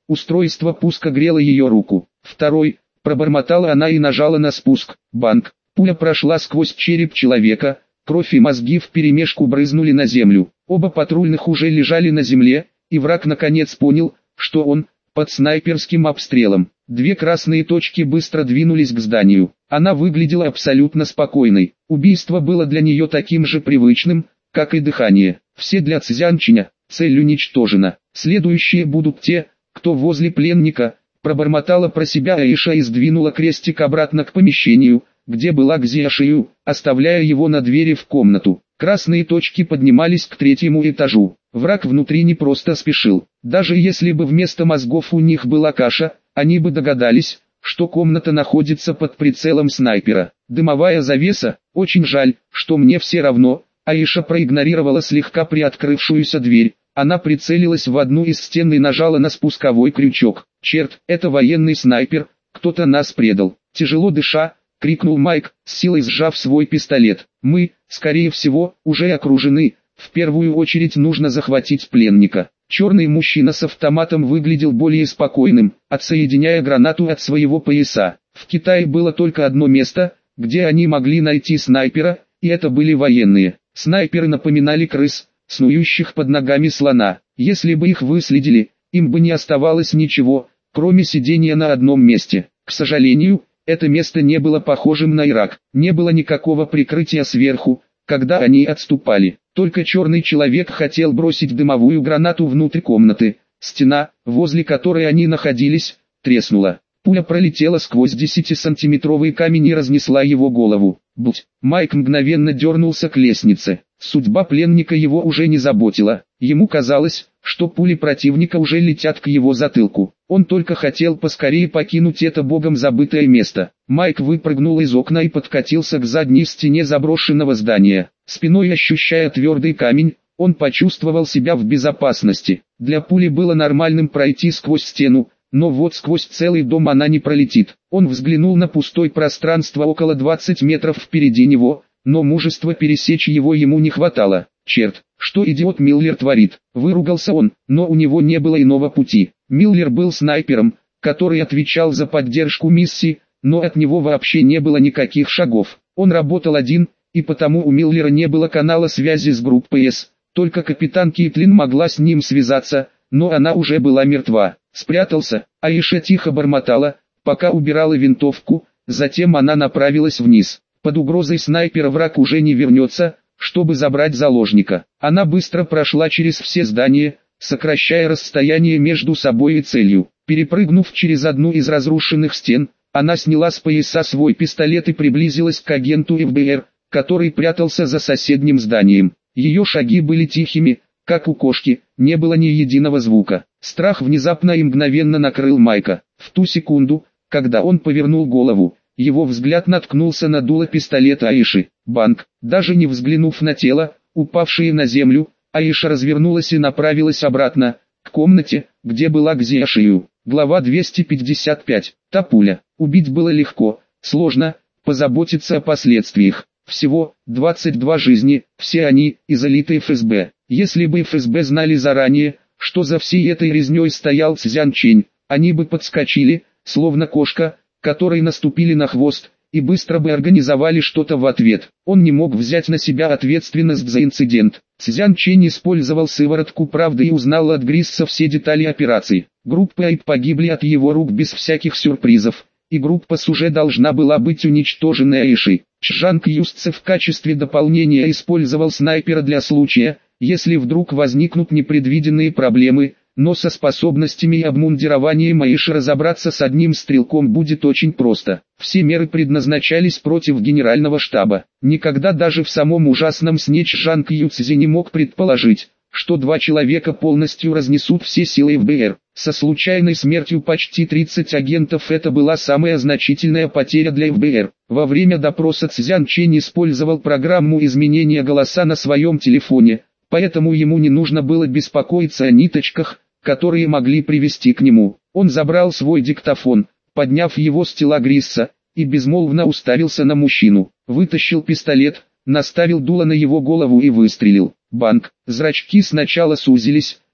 устройство пуска грело ее руку. Второй, пробормотала она и нажала на спуск. Банк. Пуля прошла сквозь череп человека, кровь и мозги вперемешку брызнули на землю. Оба патрульных уже лежали на земле, и враг наконец понял, что он под снайперским обстрелом. Две красные точки быстро двинулись к зданию. Она выглядела абсолютно спокойной. Убийство было для нее таким же привычным, как и дыхание. Все для Цзянчиня, цель уничтожена. Следующие будут те, кто возле пленника, пробормотала про себя Аиша и сдвинула крестик обратно к помещению, где была Гзиашию, оставляя его на двери в комнату. Красные точки поднимались к третьему этажу. Враг внутри не просто спешил. Даже если бы вместо мозгов у них была каша, они бы догадались, что комната находится под прицелом снайпера. Дымовая завеса, очень жаль, что мне все равно. Аиша проигнорировала слегка приоткрывшуюся дверь. Она прицелилась в одну из стен и нажала на спусковой крючок. Черт, это военный снайпер, кто-то нас предал. Тяжело дыша, крикнул Майк, с силой сжав свой пистолет. Мы, скорее всего, уже окружены. В первую очередь нужно захватить пленника. Черный мужчина с автоматом выглядел более спокойным, отсоединяя гранату от своего пояса. В Китае было только одно место, где они могли найти снайпера, и это были военные. Снайперы напоминали крыс, снующих под ногами слона. Если бы их выследили, им бы не оставалось ничего, кроме сидения на одном месте. К сожалению, это место не было похожим на Ирак. Не было никакого прикрытия сверху, когда они отступали. Только черный человек хотел бросить дымовую гранату внутрь комнаты. Стена, возле которой они находились, треснула. Пуля пролетела сквозь десятисантиметровый камень и разнесла его голову. Будь! Майк мгновенно дернулся к лестнице. Судьба пленника его уже не заботила. Ему казалось, что пули противника уже летят к его затылку. Он только хотел поскорее покинуть это богом забытое место. Майк выпрыгнул из окна и подкатился к задней стене заброшенного здания. Спиной ощущая твердый камень, он почувствовал себя в безопасности. Для пули было нормальным пройти сквозь стену, но вот сквозь целый дом она не пролетит. Он взглянул на пустое пространство около двадцати метров впереди него, но мужества пересечь его ему не хватало. Черт, что идиот Миллер творит? Выругался он, но у него не было иного пути. Миллер был снайпером, который отвечал за поддержку миссии, но от него вообще не было никаких шагов. Он работал один, и потому у Миллера не было канала связи с группой С. Только капитан Кейтлин могла с ним связаться, но она уже была мертва. Спрятался, Аиша тихо бормотала, пока убирала винтовку, затем она направилась вниз. Под угрозой снайпера враг уже не вернется, чтобы забрать заложника. Она быстро прошла через все здания, сокращая расстояние между собой и целью. Перепрыгнув через одну из разрушенных стен, она сняла с пояса свой пистолет и приблизилась к агенту эф бэ эр, который прятался за соседним зданием. Ее шаги были тихими, как у кошки, не было ни единого звука. Страх внезапно и мгновенно накрыл Майка. В ту секунду, когда он повернул голову, его взгляд наткнулся на дуло пистолета Аиши. Банк. Даже не взглянув на тело, упавшее на землю, Аиша развернулась и направилась обратно, к комнате, где была Гзиашию. Глава двести пятьдесят пять. Та пуля. Убить было легко, сложно, позаботиться о последствиях. Всего двадцать две жизни, все они из элиты эф эс бэ. Если бы эф эс бэ знали заранее, что за всей этой резней стоял Цзянчень, они бы подскочили, словно кошка, которой наступили на хвост, и быстро бы организовали что-то в ответ. Он не мог взять на себя ответственность за инцидент. Цзянчень использовал сыворотку правды и узнал от Грисса все детали операции. Группа Айп погибли от его рук без всяких сюрпризов, и группа С уже должна была быть уничтожена Аишей. Чжанг Юстце в качестве дополнения использовал снайпера для случая, если вдруг возникнут непредвиденные проблемы, но со способностями и обмундированием Аиши разобраться с одним стрелком будет очень просто. Все меры предназначались против генерального штаба. Никогда даже в самом ужасном сне Чжанг Юцзи не мог предположить, что два человека полностью разнесут все силы эф бэ эр. Со случайной смертью почти тридцати агентов это была самая значительная потеря для эф бэ эр. Во время допроса Цзянчень использовал программу изменения голоса на своем телефоне, поэтому ему не нужно было беспокоиться о ниточках, которые могли привести к нему. Он забрал свой диктофон, подняв его с тела Грисса, и безмолвно уставился на мужчину. Вытащил пистолет, наставил дуло на его голову и выстрелил. Банк. Зрачки сначала сузились,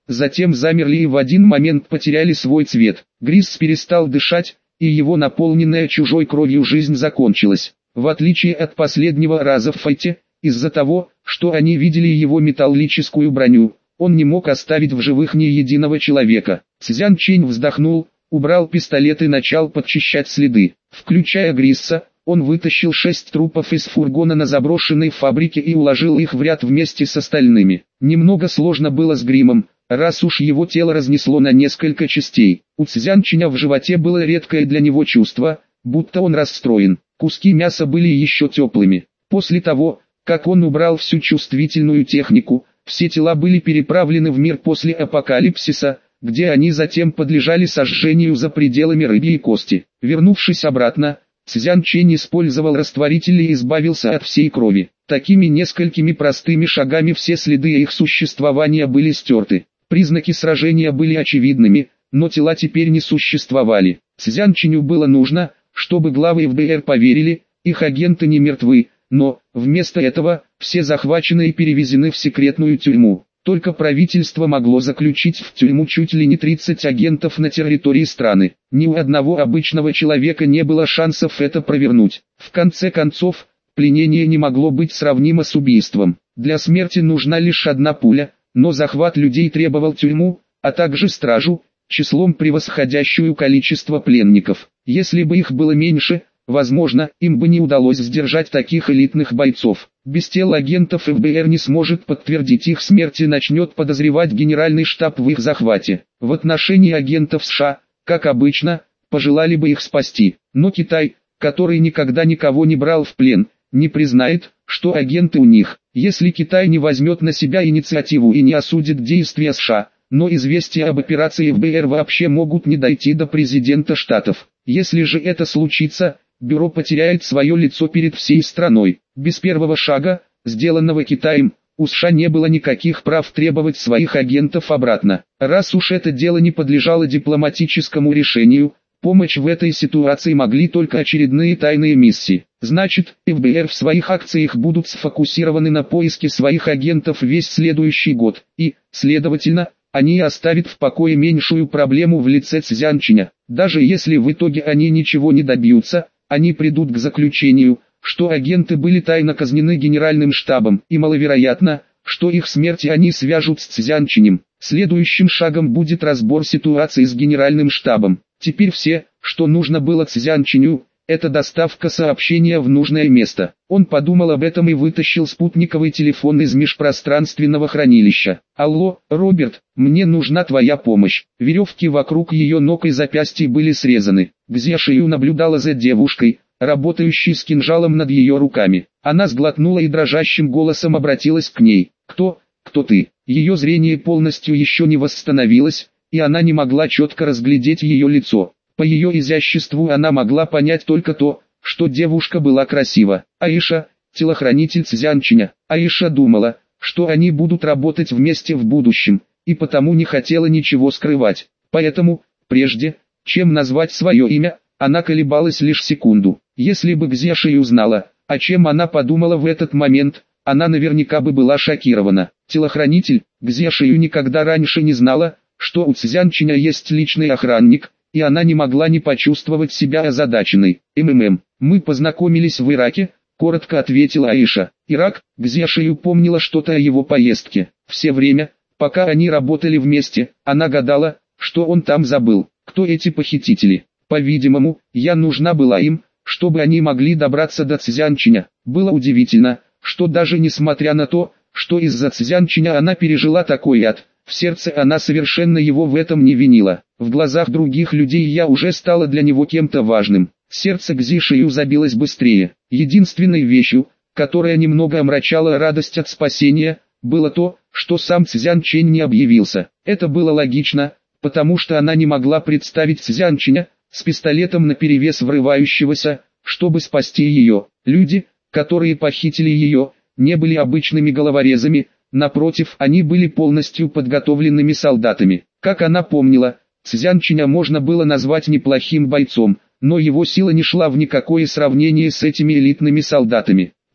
затем замерли и в один момент потеряли свой цвет. Грисс перестал дышать, и его наполненная чужой кровью жизнь закончилась. В отличие от последнего раза в файте, из-за того, что они видели его металлическую броню, он не мог оставить в живых ни единого человека. Цзян Чэнь вздохнул, убрал пистолет и начал подчищать следы. Включая Грисса, он вытащил шесть трупов из фургона на заброшенной фабрике и уложил их в ряд вместе с остальными. Немного сложно было с гримом, раз уж его тело разнесло на несколько частей. У Цзян Чэня в животе было редкое для него чувство, будто он расстроен. Куски мяса были еще теплыми. После того, как он убрал всю чувствительную технику, все тела были переправлены в мир после апокалипсиса, где они затем подлежали сожжению за пределами рыбьей кости. Вернувшись обратно, Цзян Чэнь использовал растворитель и избавился от всей крови. Такими несколькими простыми шагами все следы их существования были стерты. Признаки сражения были очевидными, но тела теперь не существовали. Цзян Чэню было нужно, чтобы главы эф бэ эр поверили, их агенты не мертвы, но, вместо этого, все захвачены и перевезены в секретную тюрьму. Только правительство могло заключить в тюрьму чуть ли не тридцать агентов на территории страны. Ни у одного обычного человека не было шансов это провернуть. В конце концов, пленение не могло быть сравнимо с убийством. Для смерти нужна лишь одна пуля, но захват людей требовал тюрьму, а также стражу, числом превосходящую количество пленников. Если бы их было меньше, возможно, им бы не удалось сдержать таких элитных бойцов. Без тел агентов эф бэ эр не сможет подтвердить их смерть и начнет подозревать генеральный штаб в их захвате. В отношении агентов США, как обычно, пожелали бы их спасти. Но Китай, который никогда никого не брал в плен, не признает, что агенты у них. Если Китай не возьмет на себя инициативу и не осудит действия США, но известия об операции эф бэ эр вообще могут не дойти до президента штатов. Если же это случится, бюро потеряет свое лицо перед всей страной. Без первого шага, сделанного Китаем, у США не было никаких прав требовать своих агентов обратно. Раз уж это дело не подлежало дипломатическому решению, помощь в этой ситуации могли только очередные тайные миссии. Значит, эф бэ эр в своих акциях будут сфокусированы на поиске своих агентов весь следующий год, и, следовательно, они оставят в покое меньшую проблему в лице Цзян Чэня. Даже если в итоге они ничего не добьются, они придут к заключению, что агенты были тайно казнены генеральным штабом, и маловероятно, что их смерти они свяжут с Цзян Чэнем. Следующим шагом будет разбор ситуации с генеральным штабом. Теперь все, что нужно было Цзян Чэню, это доставка сообщения в нужное место. Он подумал об этом и вытащил спутниковый телефон из межпространственного хранилища. «Алло, Роберт, мне нужна твоя помощь». Веревки вокруг ее ног и запястья были срезаны. Гзя Шию наблюдала за девушкой, работающей с кинжалом над ее руками. Она сглотнула и дрожащим голосом обратилась к ней. «Кто? Кто ты?» Ее зрение полностью еще не восстановилось, и она не могла четко разглядеть ее лицо. По ее изяществу она могла понять только то, что девушка была красива. Аиша, телохранитель Цзян Чэня. Аиша думала, что они будут работать вместе в будущем, и потому не хотела ничего скрывать. Поэтому, прежде, чем назвать свое имя, она колебалась лишь секунду. Если бы Гзя Шию узнала, о чем она подумала в этот момент, она наверняка бы была шокирована. Телохранитель, Гзя Шию никогда раньше не знала, что у Цзян Чэня есть личный охранник, и она не могла не почувствовать себя озадаченной. «МММ, мы познакомились в Ираке», — коротко ответила Аиша. Ирак, Гзя Шию помнила что-то о его поездке. Все время, пока они работали вместе, она гадала, что он там забыл. Кто эти похитители? По-видимому, я нужна была им, чтобы они могли добраться до Цзян Чэня. Было удивительно, что даже несмотря на то, что из-за Цзян Чэня она пережила такой ад, в сердце она совершенно его в этом не винила. В глазах других людей я уже стала для него кем-то важным. Сердце Гзя Шию забилось быстрее. Единственной вещью, которая немного омрачала радость от спасения, было то, что сам Цзян Чэнь не объявился. Это было логично, потому что она не могла представить Цзян Чэня с пистолетом наперевес врывающегося, чтобы спасти ее. Люди, которые похитили ее, не были обычными головорезами, напротив, они были полностью подготовленными солдатами. Как она помнила, Цзян Чэня можно было назвать неплохим бойцом, но его сила не шла в никакое сравнение с этими элитными солдатами.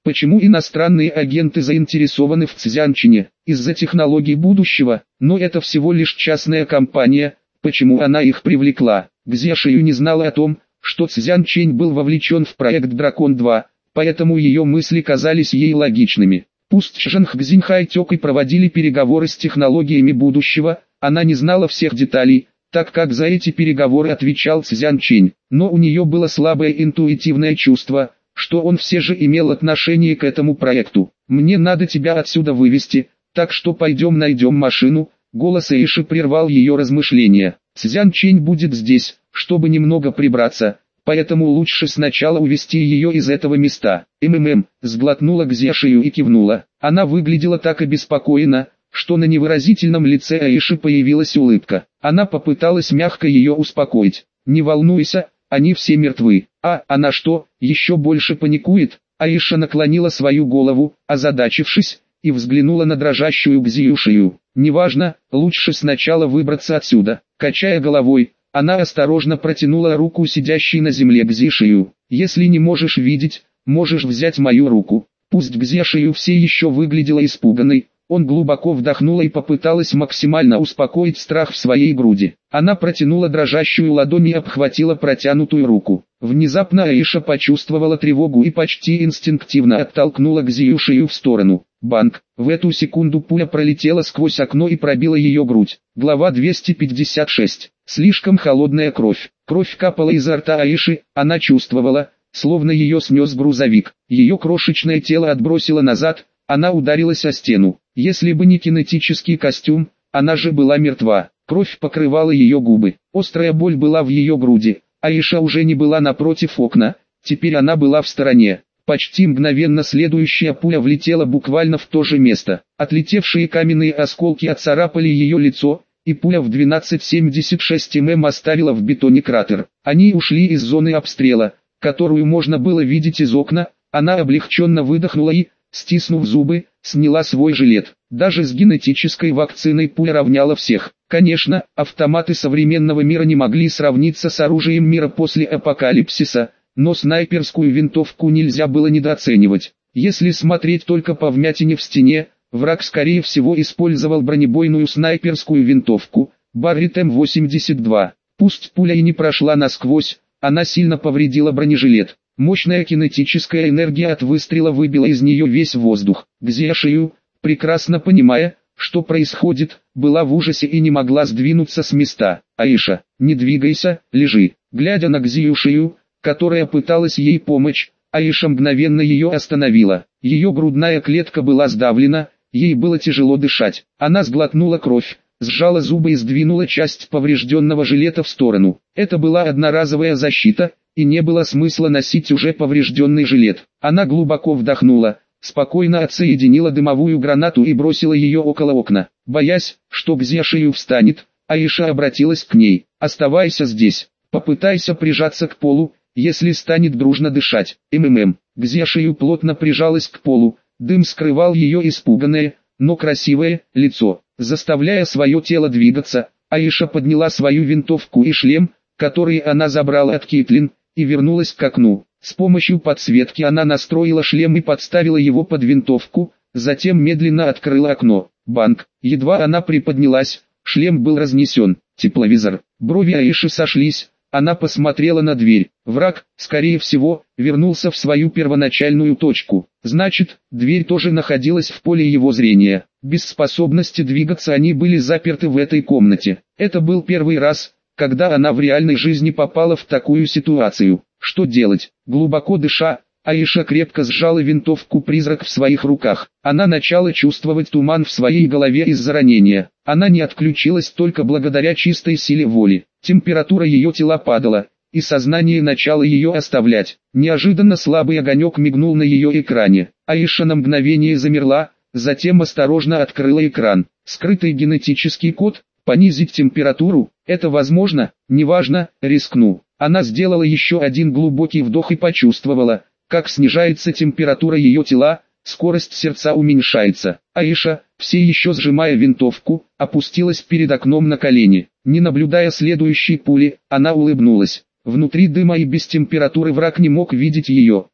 Почему иностранные агенты заинтересованы в Цзянчине? Из-за технологий будущего, но это всего лишь частная компания. Почему она их привлекла? Гзе Шию не знала о том, что Цзянчень был вовлечен в проект Дракон два, поэтому ее мысли казались ей логичными. Пусть Чжэнг Цзиньхай и проводили переговоры с технологиями будущего, она не знала всех деталей, так как за эти переговоры отвечал Цзянчень, но у нее было слабое интуитивное чувство, что он все же имел отношение к этому проекту. «Мне надо тебя отсюда вывести, так что пойдем найдем машину». Голос Эйши прервал ее размышления. «Цзянчень будет здесь, чтобы немного прибраться, поэтому лучше сначала увести ее из этого места». «МММ», сглотнула Гзе Шию и кивнула. Она выглядела так обеспокоена, что на невыразительном лице Эйши появилась улыбка. Она попыталась мягко ее успокоить. «Не волнуйся, они все мертвы». «А, она что, еще больше паникует?» Аиша наклонила свою голову, озадачившись, и взглянула на дрожащую Гзию Шию. «Неважно, лучше сначала выбраться отсюда». Качая головой, она осторожно протянула руку сидящей на земле Гзи Шию. «Если не можешь видеть, можешь взять мою руку». Пусть Гзи Шию все еще выглядела испуганной, он глубоко вдохнула и попыталась максимально успокоить страх в своей груди. Она протянула дрожащую ладонь и обхватила протянутую руку. Внезапно Аиша почувствовала тревогу и почти инстинктивно оттолкнула Гзию Шию в сторону. Банк. В эту секунду пуля пролетела сквозь окно и пробила ее грудь. Глава двести пятьдесят шесть. Слишком холодная кровь. Кровь капала изо рта Аиши, она чувствовала, словно ее снес грузовик. Ее крошечное тело отбросило назад, она ударилась о стену. Если бы не кинетический костюм, она же была мертва. Кровь покрывала ее губы. Острая боль была в ее груди. Аиша уже не была напротив окна, теперь она была в стороне. Почти мгновенно следующая пуля влетела буквально в то же место. Отлетевшие каменные осколки отцарапали ее лицо, и пуля в двенадцать семьдесят шесть мм оставила в бетоне кратер. Они ушли из зоны обстрела, которую можно было видеть из окна. Она облегченно выдохнула и, стиснув зубы, сняла свой жилет. Даже с генетической вакциной пуля равняла всех. Конечно, автоматы современного мира не могли сравниться с оружием мира после апокалипсиса, но снайперскую винтовку нельзя было недооценивать. Если смотреть только по вмятине в стене, враг скорее всего использовал бронебойную снайперскую винтовку, Барретт эм восемьдесят два. Пусть пуля и не прошла насквозь, она сильно повредила бронежилет. Мощная кинетическая энергия от выстрела выбила из нее весь воздух. Гзия Шию, прекрасно понимая, что происходит, была в ужасе и не могла сдвинуться с места. «Аиша, не двигайся, лежи». Глядя на Гзию Шию, которая пыталась ей помочь, Аиша мгновенно ее остановила. Ее грудная клетка была сдавлена, ей было тяжело дышать. Она сглотнула кровь, сжала зубы и сдвинула часть поврежденного жилета в сторону. Это была одноразовая защита, и не было смысла носить уже поврежденный жилет. Она глубоко вдохнула, спокойно отсоединила дымовую гранату и бросила ее около окна. Боясь, что Гзия Шию встанет, Аиша обратилась к ней. «Оставайся здесь, попытайся прижаться к полу, если станет дружно дышать». МММ. Гзия Шию плотно прижалась к полу, дым скрывал ее испуганное, но красивое лицо. Заставляя свое тело двигаться, Аиша подняла свою винтовку и шлем, который она забрала от Кейтлин, и вернулась к окну. С помощью подсветки она настроила шлем и подставила его под винтовку, затем медленно открыла окно. Банк. Едва она приподнялась, шлем был разнесен. Тепловизор. Брови Аиши сошлись, она посмотрела на дверь. Враг, скорее всего, вернулся в свою первоначальную точку. Значит, дверь тоже находилась в поле его зрения. Без способности двигаться они были заперты в этой комнате. Это был первый раз, когда она в реальной жизни попала в такую ситуацию. Что делать? Глубоко дыша, Аиша крепко сжала винтовку-призрак в своих руках. Она начала чувствовать туман в своей голове из-за ранения. Она не отключилась только благодаря чистой силе воли. Температура ее тела падала, и сознание начало ее оставлять. Неожиданно слабый огонек мигнул на ее экране. Аиша на мгновение замерла, затем осторожно открыла экран. Скрытый генетический код. Понизить температуру, это возможно, неважно, рискну. Она сделала еще один глубокий вдох и почувствовала, как снижается температура ее тела, скорость сердца уменьшается. Аиша, все еще сжимая винтовку, опустилась перед окном на колени. Не наблюдая следующей пули, она улыбнулась. Внутри дыма и без температуры враг не мог видеть ее.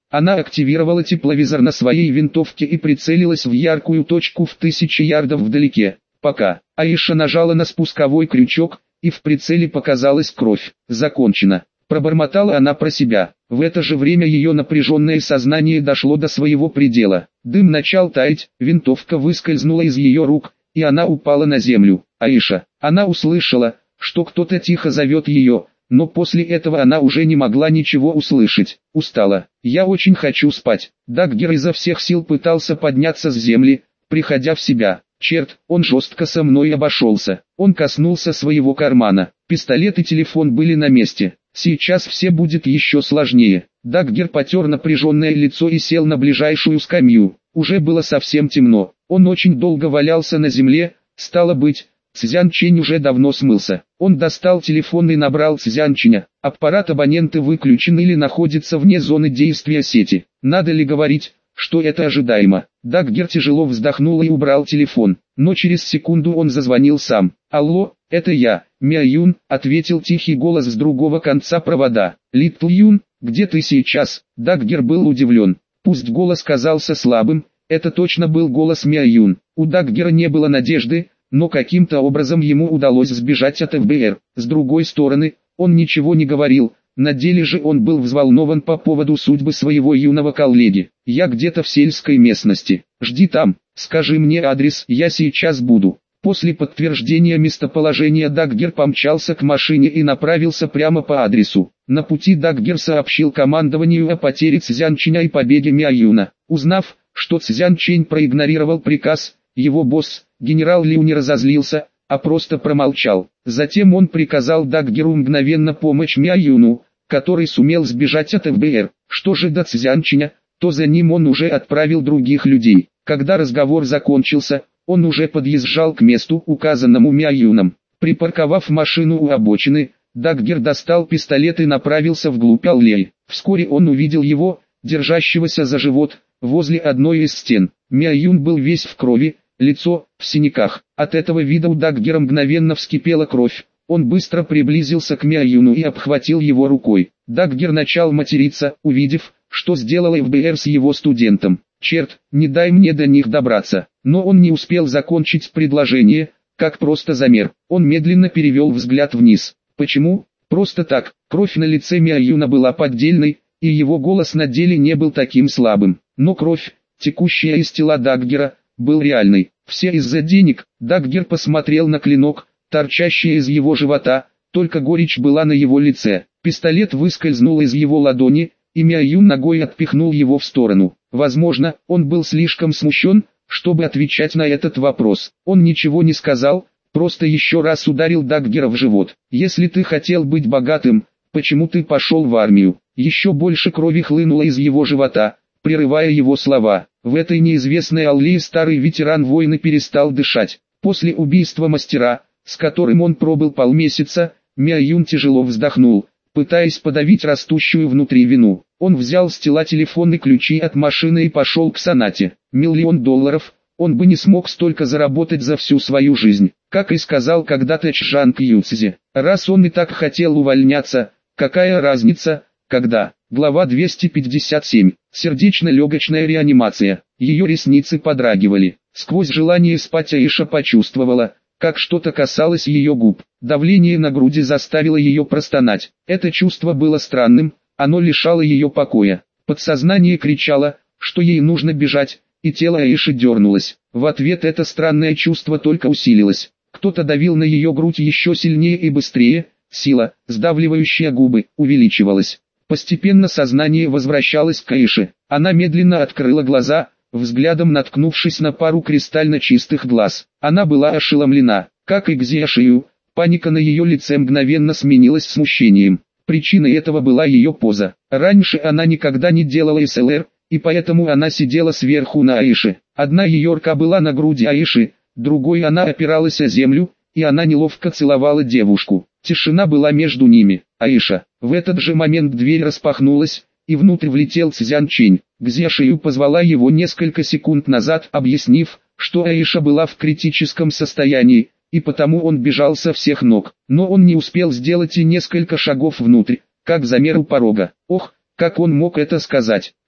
Она активировала тепловизор на своей винтовке и прицелилась в яркую точку в тысячи ярдов вдалеке. Пока Аиша нажала на спусковой крючок, и в прицеле показалась кровь. Закончено. Пробормотала она про себя. В это же время ее напряженное сознание дошло до своего предела. Дым начал таять, винтовка выскользнула из ее рук, и она упала на землю. Аиша. Она услышала, что кто-то тихо зовет ее, но после этого она уже не могла ничего услышать. Устала. «Я очень хочу спать». Даггер изо всех сил пытался подняться с земли, приходя в себя. Черт, он жестко со мной обошелся. Он коснулся своего кармана. Пистолет и телефон были на месте. Сейчас все будет еще сложнее. Даггер потер напряженное лицо и сел на ближайшую скамью. Уже было совсем темно. Он очень долго валялся на земле, стало быть, Цзян Чэнь уже давно смылся. Он достал телефон и набрал Цзян Чэня. Аппарат абонента выключен или находится вне зоны действия сети. Надо ли говорить, что это ожидаемо? Даггер тяжело вздохнул и убрал телефон, но через секунду он зазвонил сам. «Алло, это я, Мя Юн», — ответил тихий голос с другого конца провода. «Литл Юн, где ты сейчас?» Даггер был удивлен. Пусть голос казался слабым, это точно был голос Мя Юн. У Даггера не было надежды, но каким-то образом ему удалось сбежать от эф бэ эр. С другой стороны, он ничего не говорил. На деле же он был взволнован по поводу судьбы своего юного коллеги. «Я где-то в сельской местности. Жди там, скажи мне адрес, я сейчас буду». После подтверждения местоположения Даггер помчался к машине и направился прямо по адресу. На пути Даггер сообщил командованию о потере Цзян Чэня и побеге Мя Юна. Узнав, что Цзян Чэнь проигнорировал приказ, его босс, генерал Лиу, не разозлился, а просто промолчал. Затем он приказал Даггеру мгновенно помочь Мя Юну, который сумел сбежать от эф бэ эр. Что же до Цзян Чэня, то за ним он уже отправил других людей. Когда разговор закончился, он уже подъезжал к месту, указанному Мя Юном. Припарковав машину у обочины, Даггер достал пистолет и направился вглубь аллеи. Вскоре он увидел его, держащегося за живот, возле одной из стен. Мя Юн был весь в крови, лицо в синяках. От этого вида у Даггера мгновенно вскипела кровь. Он быстро приблизился к Мя Юну и обхватил его рукой. Даггер начал материться, увидев, что сделала эф бэ эр с его студентом. «Черт, не дай мне до них добраться». Но он не успел закончить предложение, как просто замер. Он медленно перевел взгляд вниз. Почему? Просто так. Кровь на лице Мя Юна была поддельной, и его голос на деле не был таким слабым. Но кровь, текущая из тела Даггера, был реальной. Все из-за денег. Даггер посмотрел на клинок, торчащий из его живота, только горечь была на его лице. Пистолет выскользнул из его ладони, и Мя Юн ногой отпихнул его в сторону. Возможно, он был слишком смущен, чтобы отвечать на этот вопрос. Он ничего не сказал, просто еще раз ударил Даггера в живот. «Если ты хотел быть богатым, почему ты пошел в армию?» Еще больше крови хлынуло из его живота, прерывая его слова. В этой неизвестной аллее старый ветеран войны перестал дышать. После убийства мастера, с которым он пробыл полмесяца, Мя Юн тяжело вздохнул, пытаясь подавить растущую внутри вину. Он взял с тела телефон и ключи от машины и пошел к Сонате. Миллион долларов, он бы не смог столько заработать за всю свою жизнь. Как и сказал когда-то Чжанг Юцзи, раз он и так хотел увольняться, какая разница, когда? Глава двести пятьдесят семь. Сердечно-легочная реанимация. Ее ресницы подрагивали. Сквозь желание спать Аиша почувствовала, как что-то касалось ее губ. Давление на груди заставило ее простонать. Это чувство было странным, оно лишало ее покоя. Подсознание кричало, что ей нужно бежать, и тело Аиши дернулось. В ответ это странное чувство только усилилось. Кто-то давил на ее грудь еще сильнее и быстрее, сила, сдавливающая губы, увеличивалась. Постепенно сознание возвращалось к Аише. Она медленно открыла глаза, взглядом наткнувшись на пару кристально чистых глаз. Она была ошеломлена, как и Гзиашию. Паника на ее лице мгновенно сменилась смущением. Причиной этого была ее поза. Раньше она никогда не делала эс эл эр, и поэтому она сидела сверху на Аише. Одна ее рука была на груди Аиши, другой она опиралась о землю, и она неловко целовала девушку. Тишина была между ними. Аиша. В этот же момент дверь распахнулась, и внутрь влетел Цзян Чэнь. Гзиашию позвала его несколько секунд назад, объяснив, что Аиша была в критическом состоянии, и потому он бежал со всех ног. Но он не успел сделать и несколько шагов внутрь, как замер у порога. Ох, как он мог это сказать?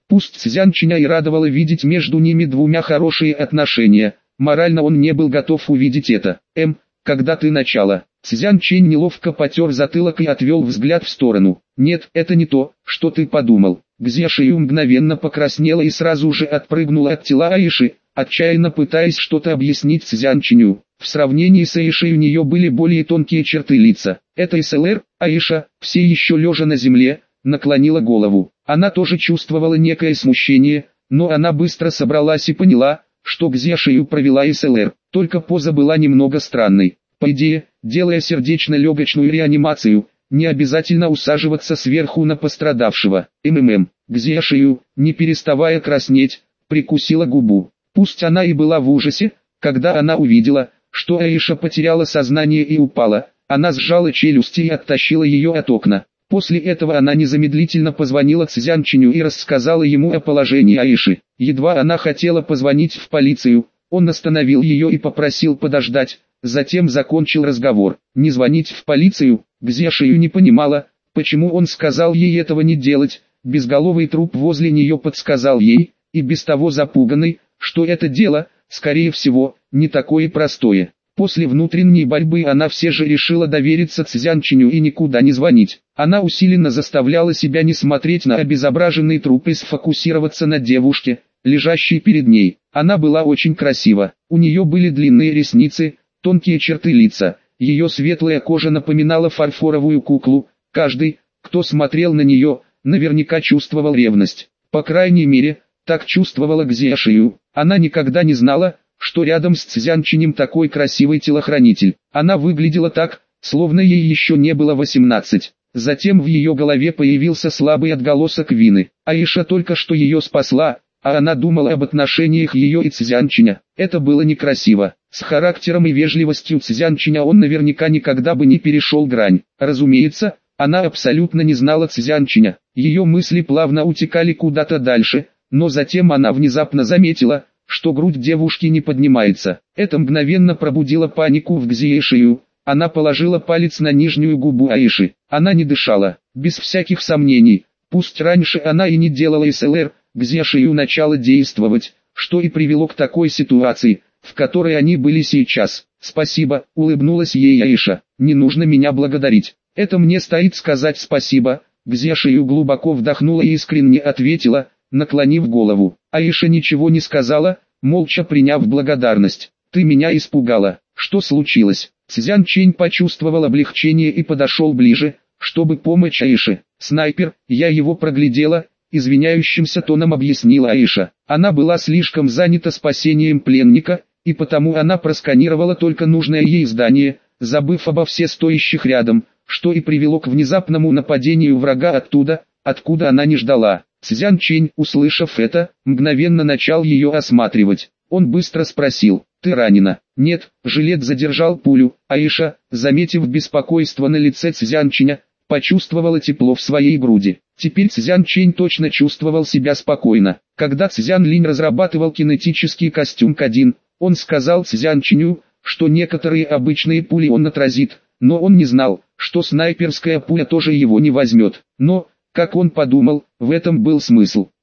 Пусть Цзян Чиня и радовало видеть между ними двумя хорошие отношения, морально он не был готов увидеть это. Эм, когда ты начала? Цзян Чэнь неловко потер затылок и отвел взгляд в сторону. Нет, это не то, что ты подумал. Гзя Шию мгновенно покраснела и сразу же отпрыгнула от тела Аиши, отчаянно пытаясь что-то объяснить Цзян Чиню. В сравнении с Аишей у нее были более тонкие черты лица. Это СЛР, Аиша, все еще лежа на земле, наклонила голову. Она тоже чувствовала некое смущение, но она быстро собралась и поняла, что Гзя Шию провела СЛР, только поза была немного странной. По идее, делая сердечно-легочную реанимацию, не обязательно усаживаться сверху на пострадавшего. МММ, Гзя Шию, не переставая краснеть, прикусила губу. Пусть она и была в ужасе, когда она увидела, что Аиша потеряла сознание и упала, она сжала челюсти и оттащила ее от окна. После этого она незамедлительно позвонила Цзян Чиню и рассказала ему о положении Аиши. Едва она хотела позвонить в полицию, он остановил ее и попросил подождать, затем закончил разговор. Не звонить в полицию, Гзя Шию не понимала, почему он сказал ей этого не делать. Безголовый труп возле нее подсказал ей, и без того запуганный, что это дело, скорее всего, не такое простое. После внутренней борьбы она все же решила довериться Цзян Чиню и никуда не звонить. Она усиленно заставляла себя не смотреть на обезображенный труп и сфокусироваться на девушке, лежащей перед ней. Она была очень красива, у нее были длинные ресницы, тонкие черты лица, ее светлая кожа напоминала фарфоровую куклу. Каждый, кто смотрел на нее, наверняка чувствовал ревность. По крайней мере, так чувствовала Гзя Шию. Она никогда не знала, что рядом с Цзян Чинем такой красивый телохранитель. Она выглядела так, словно ей еще не было восемнадцать. Затем в ее голове появился слабый отголосок вины. Аиша только что ее спасла, а она думала об отношениях ее и Цзян Чиня. Это было некрасиво. С характером и вежливостью Цзян Чиня он наверняка никогда бы не перешел грань. Разумеется, она абсолютно не знала Цзян Чиня. Ее мысли плавно утекали куда-то дальше, но затем она внезапно заметила, что грудь девушки не поднимается. Это мгновенно пробудило панику в Гзя Шию. Она положила палец на нижнюю губу Аиши. Она не дышала, без всяких сомнений. Пусть раньше она и не делала СЛР, Гзя Шию начала действовать, что и привело к такой ситуации, в которой они были сейчас. «Спасибо», — улыбнулась ей Аиша. «Не нужно меня благодарить. Это мне стоит сказать спасибо». Гзя Шию глубоко вдохнула и искренне ответила, наклонив голову. Аиша ничего не сказала, молча приняв благодарность. «Ты меня испугала. Что случилось?» Цзян Чэнь почувствовал облегчение и подошел ближе, чтобы помочь Аише. «Снайпер, я его проглядела», — извиняющимся тоном объяснила Аиша. Она была слишком занята спасением пленника, и потому она просканировала только нужное ей здание, забыв обо всех стоящих рядом, что и привело к внезапному нападению врага оттуда, откуда она не ждала. Цзян Чэнь, услышав это, мгновенно начал ее осматривать. Он быстро спросил: «Ты ранена?» «Нет», жилет задержал пулю. Аиша, заметив беспокойство на лице Цзян Чэня, почувствовала тепло в своей груди. Теперь Цзян Чэнь точно чувствовал себя спокойно. Когда Цзян Линь разрабатывал кинетический костюм К один, он сказал Цзян Чэню, что некоторые обычные пули он отразит, но он не знал, что снайперская пуля тоже его не возьмет. Но, как он подумал, в этом был смысл.